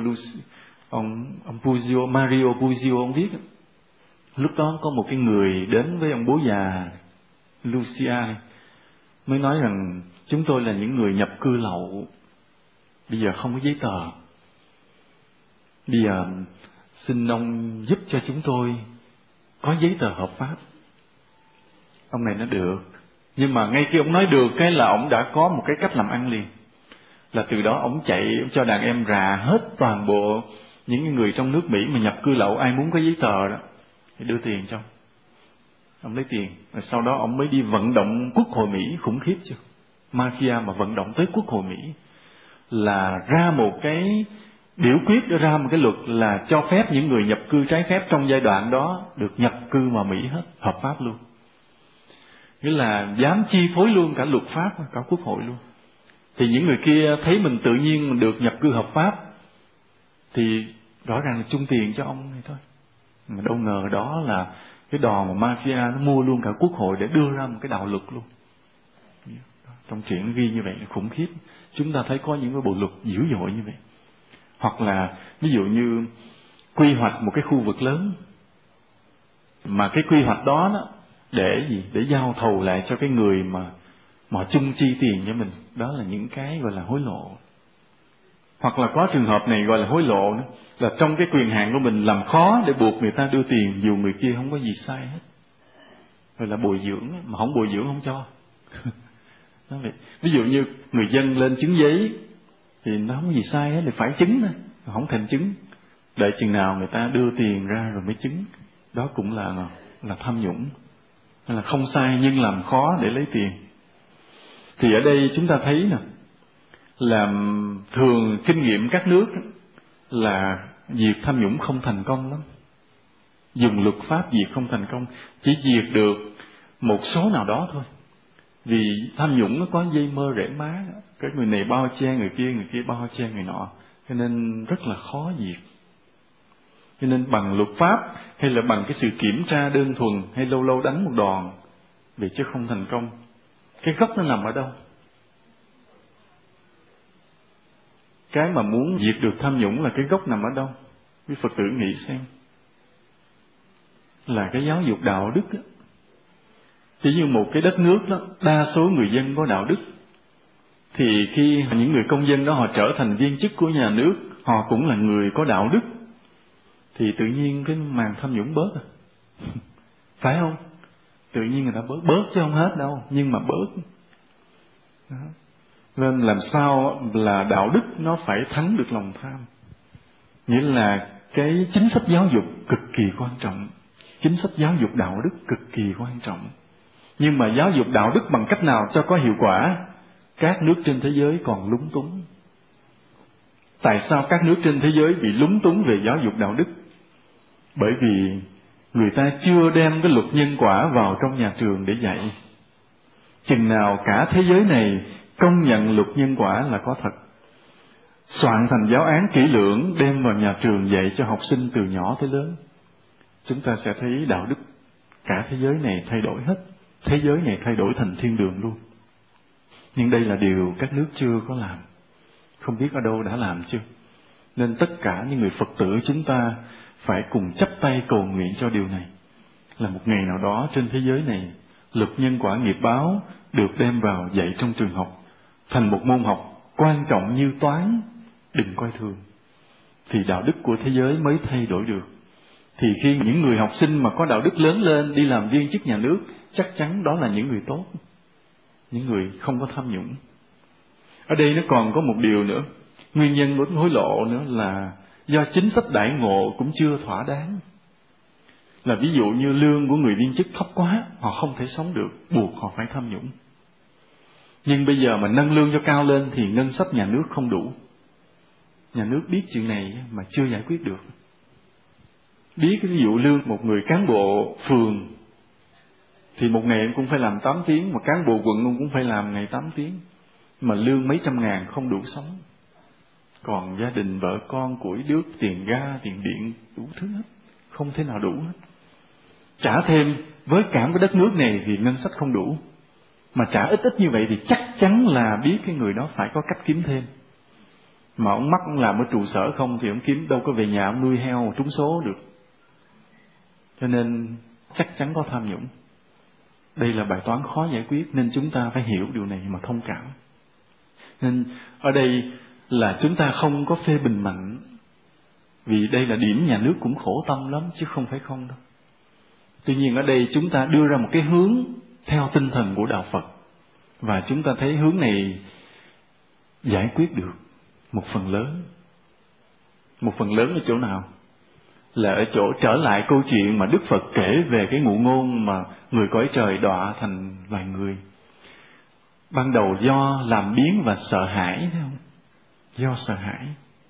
Mario Puzo ông viết, lúc đó có một cái người đến với ông bố già Lucia này, mới nói rằng chúng tôi là những người nhập cư lậu, bây giờ không có giấy tờ, bây giờ xin ông giúp cho chúng tôi có giấy tờ hợp pháp. Ông này nói được, nhưng mà ngay khi ông nói được cái là ông đã có một cái cách làm ăn liền. Là từ đó ông chạy, ông cho đàn em rà hết toàn bộ những người trong nước Mỹ mà nhập cư lậu, ai muốn có giấy tờ đó thì đưa tiền cho ông lấy tiền. Rồi sau đó ông mới đi vận động quốc hội Mỹ, khủng khiếp chưa? Mafia mà vận động tới quốc hội Mỹ là ra một cái biểu quyết, ra một cái luật là cho phép những người nhập cư trái phép trong giai đoạn đó được nhập cư vào Mỹ hết, hợp pháp luôn. Nghĩa là dám chi phối luôn cả luật pháp, cả quốc hội luôn. Thì những người kia thấy mình tự nhiên mình được nhập cư hợp pháp thì rõ ràng là chung tiền cho ông này thôi. Mà đâu ngờ đó là cái đò mà mafia nó mua luôn cả quốc hội để đưa ra một cái đạo luật luôn. Trong truyện nó ghi như vậy là khủng khiếp. Chúng ta thấy có những cái bộ luật dữ dội như vậy. Hoặc là ví dụ như quy hoạch một cái khu vực lớn, mà cái quy hoạch đó để gì? Để giao thầu lại cho cái người mà chung chi tiền cho mình. Đó là những cái gọi là hối lộ. Hoặc là có trường hợp này gọi là hối lộ nữa, là trong cái quyền hạn của mình làm khó để buộc người ta đưa tiền dù người kia không có gì sai hết. Rồi là bồi dưỡng, mà không bồi dưỡng không cho. Ví dụ như người dân lên chứng giấy thì nó không có gì sai hết, thì phải chứng thôi, không thành chứng. Đợi chừng nào người ta đưa tiền ra rồi mới chứng. Đó cũng là tham nhũng. Nên là không sai nhưng làm khó để lấy tiền. Thì ở đây chúng ta thấy nè, là thường kinh nghiệm các nước là diệt tham nhũng không thành công lắm. Dùng luật pháp diệt không thành công, chỉ diệt được một số nào đó thôi. Vì tham nhũng nó có dây mơ rễ má, cái người này bao che người kia bao che người nọ, cho nên rất là khó diệt. Cho nên bằng luật pháp hay là bằng cái sự kiểm tra đơn thuần, hay lâu lâu đánh một đòn vì chứ không thành công. Cái gốc nó nằm ở đâu? Cái mà muốn diệt được tham nhũng là cái gốc nằm ở đâu? Quý Phật tử nghĩ xem. Là cái giáo dục đạo đức á. Chỉ như một cái đất nước đó, đa số người dân có đạo đức, thì khi những người công dân đó họ trở thành viên chức của nhà nước, họ cũng là người có đạo đức, thì tự nhiên cái màn tham nhũng bớt à. Phải không? Tự nhiên người ta bớt chứ không hết đâu, nhưng mà bớt. Đó. Nên làm sao là đạo đức nó phải thắng được lòng tham. Nghĩa là cái chính sách giáo dục cực kỳ quan trọng. Chính sách giáo dục đạo đức cực kỳ quan trọng. Nhưng mà giáo dục đạo đức bằng cách nào cho có hiệu quả? Các nước trên thế giới còn lúng túng. Tại sao các nước trên thế giới bị lúng túng về giáo dục đạo đức? Bởi vì người ta chưa đem cái luật nhân quả vào trong nhà trường để dạy. Chừng nào cả thế giới này công nhận luật nhân quả là có thật, soạn thành giáo án kỹ lưỡng đem vào nhà trường dạy cho học sinh từ nhỏ tới lớn, chúng ta sẽ thấy đạo đức cả thế giới này thay đổi hết. Thế giới này thay đổi thành thiên đường luôn. Nhưng đây là điều các nước chưa có làm. Không biết ở đâu đã làm chưa. Nên tất cả những người Phật tử chúng ta phải cùng chắp tay cầu nguyện cho điều này. Là một ngày nào đó trên thế giới này, luật nhân quả nghiệp báo được đem vào dạy trong trường học, thành một môn học quan trọng như toán, đừng coi thường. Thì đạo đức của thế giới mới thay đổi được. Thì khi những người học sinh mà có đạo đức lớn lên đi làm viên chức nhà nước, chắc chắn đó là những người tốt, những người không có tham nhũng. Ở đây nó còn có một điều nữa, nguyên nhân của hối lộ nữa là do chính sách đãi ngộ cũng chưa thỏa đáng. Là ví dụ như lương của người viên chức thấp quá, họ không thể sống được, buộc họ phải tham nhũng. Nhưng bây giờ mà nâng lương cho cao lên thì ngân sách nhà nước không đủ. Nhà nước biết chuyện này mà chưa giải quyết được. Biết ví dụ lương một người cán bộ phường thì một ngày cũng phải làm 8 tiếng, mà cán bộ quận cũng phải làm ngày 8 tiếng. Mà lương mấy trăm ngàn không đủ sống. Còn gia đình vợ con củi đuốc, tiền ga, tiền điện, đủ thứ hết, không thể nào đủ hết. Trả thêm với cả cái đất nước này thì ngân sách không đủ. Mà trả ít ít như vậy thì chắc chắn là biết cái người đó phải có cách kiếm thêm. Mà ông mắc ông làm ở trụ sở không thì ông kiếm đâu có về nhà ông nuôi heo trúng số được. Cho nên chắc chắn có tham nhũng. Đây là bài toán khó giải quyết, nên chúng ta phải hiểu điều này mà thông cảm. Nên ở đây là chúng ta không có phê bình mạnh, vì đây là điểm nhà nước cũng khổ tâm lắm chứ không phải không đâu. Tuy nhiên ở đây chúng ta đưa ra một cái hướng theo tinh thần của Đạo Phật, và chúng ta thấy hướng này giải quyết được một phần lớn. Một phần lớn ở chỗ nào? Là ở chỗ trở lại câu chuyện mà Đức Phật kể về cái ngụ ngôn mà người cõi trời đọa thành loài người. Ban đầu do làm biếng và sợ hãi, thấy không? Do sợ hãi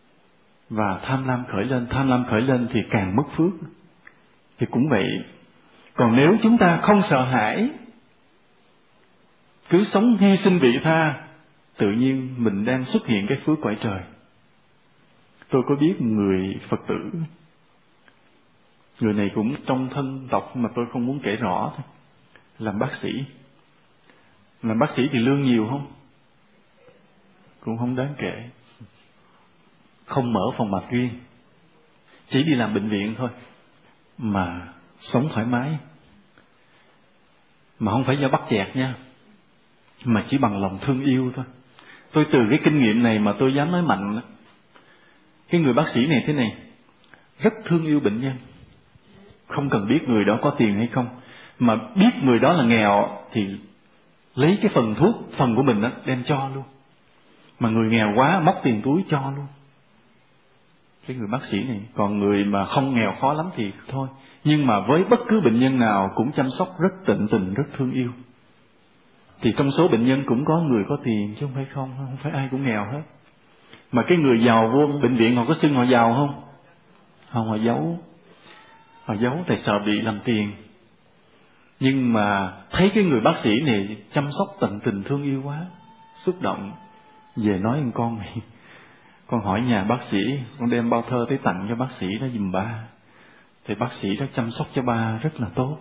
và tham lam khởi lên thì càng mất phước. Thì cũng vậy. Còn nếu chúng ta không sợ hãi, cứ sống hy sinh vị tha, tự nhiên mình đang xuất hiện cái phước cõi trời. Tôi có biết người Phật tử, người này cũng trong thân tộc mà tôi không muốn kể rõ thôi, làm bác sĩ. Làm bác sĩ thì lương nhiều không? Cũng không đáng kể. Không mở phòng mạch riêng, chỉ đi làm bệnh viện thôi, mà sống thoải mái. Mà không phải do bắt chẹt nha, mà chỉ bằng lòng thương yêu thôi. Tôi từ cái kinh nghiệm này mà tôi dám nói mạnh đó, Cái người bác sĩ này thế này, rất thương yêu bệnh nhân, không cần biết người đó có tiền hay không, mà biết người đó là nghèo thì lấy cái phần thuốc, phần của mình đó đem cho luôn. Mà người nghèo quá móc tiền túi cho luôn. Cái người bác sĩ này. Còn người mà không nghèo khó lắm thì thôi. Nhưng mà với bất cứ bệnh nhân nào cũng chăm sóc rất tận tình, rất thương yêu. Thì trong số bệnh nhân cũng có người có tiền chứ không phải ai cũng nghèo hết. Mà cái người giàu vô bệnh viện họ có xưng họ giàu không? Không, họ giấu. Họ giấu tại sợ bị làm tiền. Nhưng mà thấy cái người bác sĩ này chăm sóc tận tình thương yêu quá, xúc động, về nói với con này, con hỏi nhà bác sĩ, con đem bao thơ tới tặng cho bác sĩ đó giùm ba. Thì bác sĩ đó chăm sóc cho ba rất là tốt.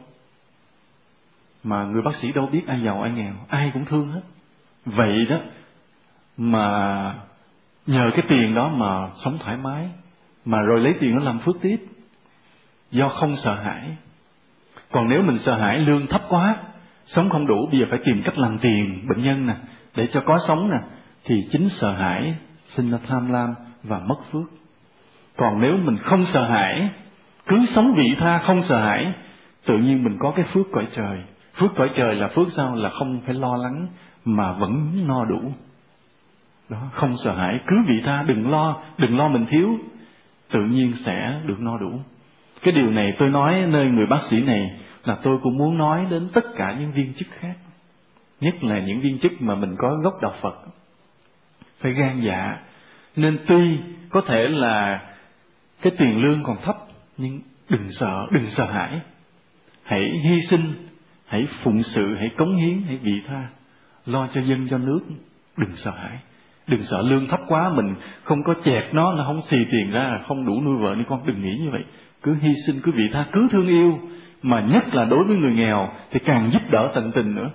Mà người bác sĩ đâu biết ai giàu ai nghèo, ai cũng thương hết. Vậy đó mà nhờ cái tiền đó mà sống thoải mái, mà rồi lấy tiền đó làm phước tiếp, do không sợ hãi. Còn nếu mình sợ hãi lương thấp quá, sống không đủ, bây giờ phải tìm cách làm tiền bệnh nhân nè, để cho có sống nè, thì chính sợ hãi sinh ra tham lam và mất phước. Còn nếu mình không sợ hãi, cứ sống vị tha không sợ hãi, tự nhiên mình có cái phước cõi trời. Phước cõi trời là phước sao? Là không phải lo lắng mà vẫn no đủ. Đó, không sợ hãi, cứ vị tha, đừng lo mình thiếu, tự nhiên sẽ được no đủ. Cái điều này tôi nói nơi người bác sĩ này là tôi cũng muốn nói đến tất cả những viên chức khác, nhất là những viên chức mà mình có gốc đạo Phật. Phải gan dạ, nên tuy có thể là cái tiền lương còn thấp, nhưng đừng sợ hãi. Hãy hy sinh, hãy phụng sự, hãy cống hiến, hãy vị tha, lo cho dân cho nước, đừng sợ hãi. Đừng sợ lương thấp quá mình không có chẹt nó không xì tiền ra, không đủ nuôi vợ nuôi con, đừng nghĩ như vậy. Cứ hy sinh, cứ vị tha, cứ thương yêu, mà nhất là đối với người nghèo thì càng giúp đỡ tận tình nữa.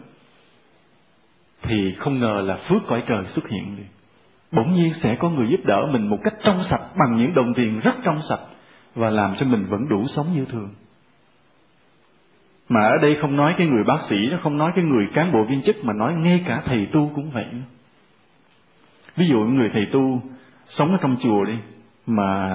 Thì không ngờ là phước cõi trời xuất hiện liền. Bỗng nhiên sẽ có người giúp đỡ mình một cách trong sạch, bằng những đồng tiền rất trong sạch, và làm cho mình vẫn đủ sống như thường. Mà ở đây không nói cái người bác sĩ đó, không nói cái người cán bộ viên chức, mà nói ngay cả thầy tu cũng vậy. Ví dụ người thầy tu sống ở trong chùa đi, mà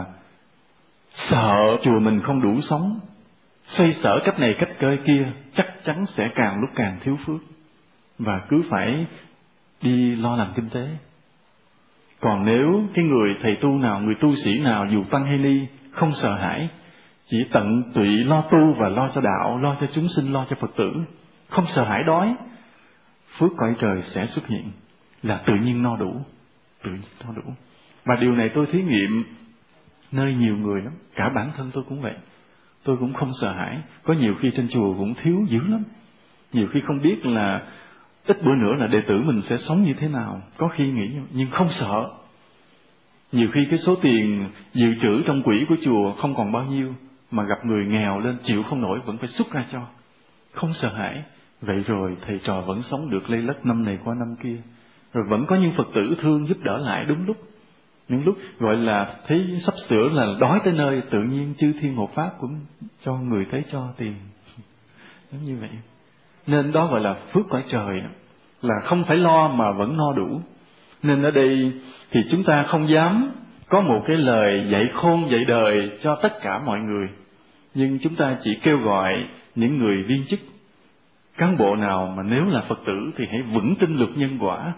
sợ chùa mình không đủ sống, xoay sở cách này cách kia, chắc chắn sẽ càng lúc càng thiếu phước, và cứ phải đi lo làm kinh tế. Còn nếu cái người thầy tu nào, người tu sĩ nào, dù tăng hay ni, không sợ hãi, chỉ tận tụy lo tu và lo cho đạo, lo cho chúng sinh, lo cho Phật tử, không sợ hãi đói, phước cõi trời sẽ xuất hiện, là tự nhiên no đủ, tự nhiên no đủ. Và điều này tôi thí nghiệm nơi nhiều người lắm, cả bản thân tôi cũng vậy. Tôi cũng không sợ hãi, có nhiều khi trên chùa cũng thiếu dữ lắm, nhiều khi không biết là ít bữa nữa là đệ tử mình sẽ sống như thế nào, có khi nghĩ nhưng không sợ. Nhiều khi cái số tiền dự trữ trong quỹ của chùa không còn bao nhiêu, mà gặp người nghèo lên chịu không nổi vẫn phải xuất ra cho, không sợ hãi. Vậy rồi thầy trò vẫn sống được lây lất năm này qua năm kia, rồi vẫn có những Phật tử thương giúp đỡ lại đúng lúc. Những lúc gọi là thấy sắp sửa là đói tới nơi, tự nhiên chư thiên hộ pháp cũng cho người tới cho tiền. Giống như vậy. Nên đó gọi là phước cõi trời, là không phải lo mà vẫn no đủ. Nên ở đây thì chúng ta không dám có một cái lời dạy khôn dạy đời cho tất cả mọi người, nhưng chúng ta chỉ kêu gọi những người viên chức, cán bộ nào mà nếu là Phật tử thì hãy vững tin luật nhân quả,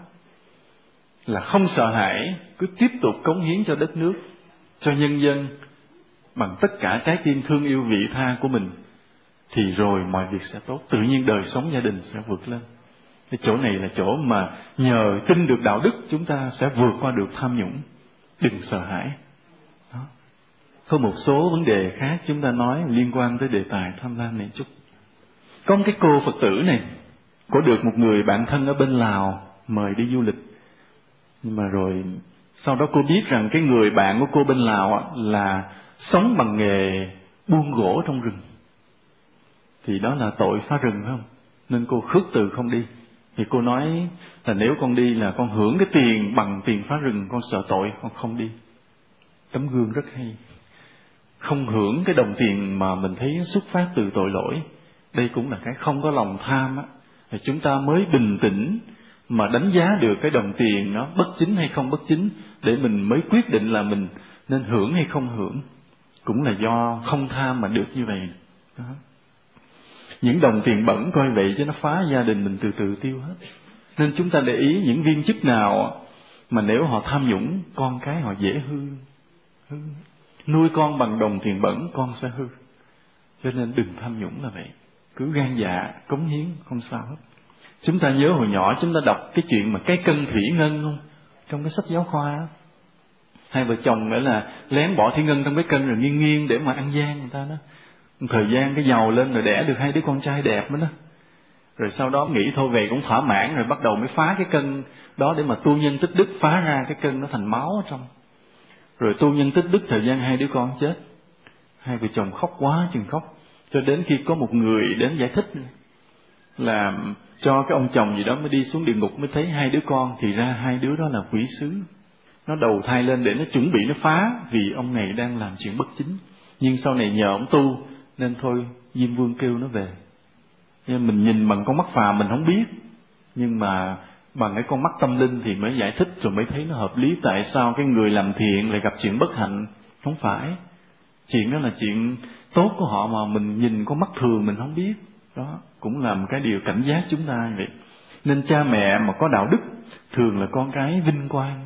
là không sợ hãi, cứ tiếp tục cống hiến cho đất nước, cho nhân dân bằng tất cả trái tim thương yêu vị tha của mình, thì rồi mọi việc sẽ tốt, tự nhiên đời sống gia đình sẽ vượt lên. Cái chỗ này là chỗ mà nhờ tin được đạo đức chúng ta sẽ vượt qua được tham nhũng. Đừng sợ hãi. Đó. Có một số vấn đề khác chúng ta nói liên quan tới đề tài tham lam này chút. Có một cái cô Phật tử này, có được một người bạn thân ở bên Lào mời đi du lịch. Nhưng mà rồi sau đó cô biết rằng cái người bạn của cô bên Lào là sống bằng nghề buôn gỗ trong rừng. Thì đó là tội phá rừng phải không? Nên cô khước từ không đi. Thì cô nói là nếu con đi là con hưởng cái tiền bằng tiền phá rừng, con sợ tội, con không đi. Tấm gương rất hay. Không hưởng cái đồng tiền mà mình thấy xuất phát từ tội lỗi. Đây cũng là cái không có lòng tham á. Thì chúng ta mới bình tĩnh mà đánh giá được cái đồng tiền nó bất chính hay không bất chính, để mình mới quyết định là mình Nên hưởng hay không hưởng cũng là do không tham mà được như vậy đó. Những đồng tiền bẩn coi vậy chứ nó phá gia đình mình từ từ tiêu hết. Nên chúng ta để ý những viên chức nào mà nếu họ tham nhũng, con cái họ dễ hư. Nuôi con bằng đồng tiền bẩn, con sẽ hư. Cho nên đừng tham nhũng là vậy. Cứ gan dạ, cống hiến, không sao hết. Chúng ta nhớ hồi nhỏ chúng ta đọc cái chuyện mà cái cân thủy ngân không? Trong cái sách giáo khoa. Hai vợ chồng nghĩa là lén bỏ thủy ngân trong cái cân rồi nghiêng nghiêng để mà ăn gian người ta đó. Thời gian cái giàu lên rồi đẻ được 2 đứa con trai đẹp nữa đó. Rồi sau đó nghĩ thôi về cũng thỏa mãn rồi bắt đầu mới phá cái cân đó để mà tu nhân tích đức phá ra cái cân nó thành máu ở trong. Rồi tu nhân tích đức thời gian 2 đứa con chết. Hai vợ chồng khóc quá chừng khóc. Cho đến khi có một người đến giải thích là cho cái ông chồng gì đó mới đi xuống địa ngục mới thấy 2 đứa con, thì ra 2 đứa đó là quỷ sứ. Nó đầu thai lên để nó chuẩn bị nó phá vì ông này đang làm chuyện bất chính. Nhưng sau này nhờ ông tu nên thôi Diêm Vương kêu nó về. Nhưng mình nhìn bằng con mắt phàm mình không biết, nhưng mà bằng cái con mắt tâm linh thì mới giải thích rồi mới thấy nó hợp lý. Tại sao cái người làm thiện lại gặp chuyện bất hạnh? Không phải. Chuyện đó là chuyện tốt của họ mà mình nhìn con mắt thường mình không biết. Đó cũng là một cái điều cảnh giác chúng ta vậy. Nên cha mẹ mà có đạo đức thường là con cái vinh quang.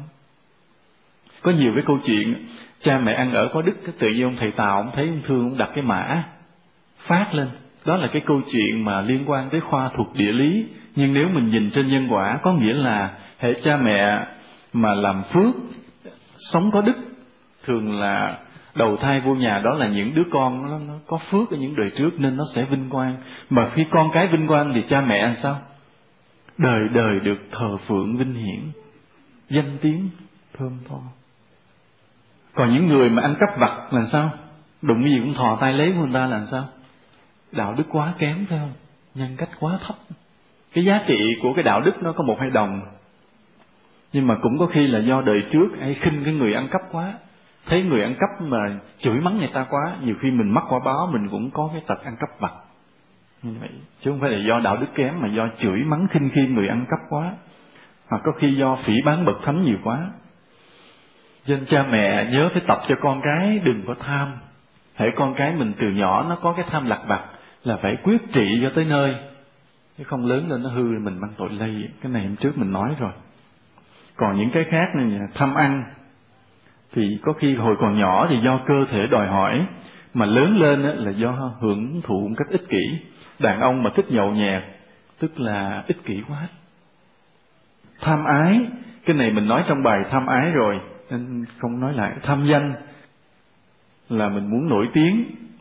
Có nhiều cái câu chuyện cha mẹ ăn ở có đức, cái tự nhiên ông thầy Tào ông thấy ông thương, ông đặt cái mã phát lên. Đó là cái câu chuyện mà liên quan tới khoa thuộc địa lý. Nhưng nếu mình nhìn trên nhân quả, có nghĩa là hệ cha mẹ mà làm phước, sống có đức, thường là đầu thai vô nhà đó là những đứa con nó có phước ở những đời trước nên nó sẽ vinh quang. Mà khi con cái vinh quang thì cha mẹ làm sao? Đời đời được thờ phượng vinh hiển, danh tiếng thơm tho. Còn những người mà ăn cắp vặt là sao? Đụng cái gì cũng thò tay lấy của người ta là sao? Đạo đức quá kém phải không? Nhân cách quá thấp. Cái giá trị của cái đạo đức nó có 1-2 đồng. Nhưng mà cũng có khi là do đời trước hay khinh cái người ăn cắp quá. Thấy người ăn cắp mà chửi mắng người ta quá, nhiều khi mình mắc quả báo mình cũng có cái tật ăn cắp vặt. Như vậy, chứ không phải là do đạo đức kém mà do chửi mắng khinh khi người ăn cắp quá. Hoặc có khi do phỉ báng bậc thánh nhiều quá. Nên cha mẹ nhớ phải tập cho con cái đừng có tham. Hễ con cái mình từ nhỏ nó có cái tham lặt vặt là phải quyết trị cho tới nơi, chứ không lớn lên nó hư mình mang tội lây. Cái này hôm trước mình nói rồi. Còn những cái khác này, tham ăn thì có khi hồi còn nhỏ thì do cơ thể đòi hỏi, mà lớn lên là do hưởng thụ một cách ích kỷ. Đàn ông mà thích nhậu nhẹt tức là ích kỷ quá. Tham ái, cái này mình nói trong bài tham ái rồi nên không nói lại. Tham danh là mình muốn nổi tiếng,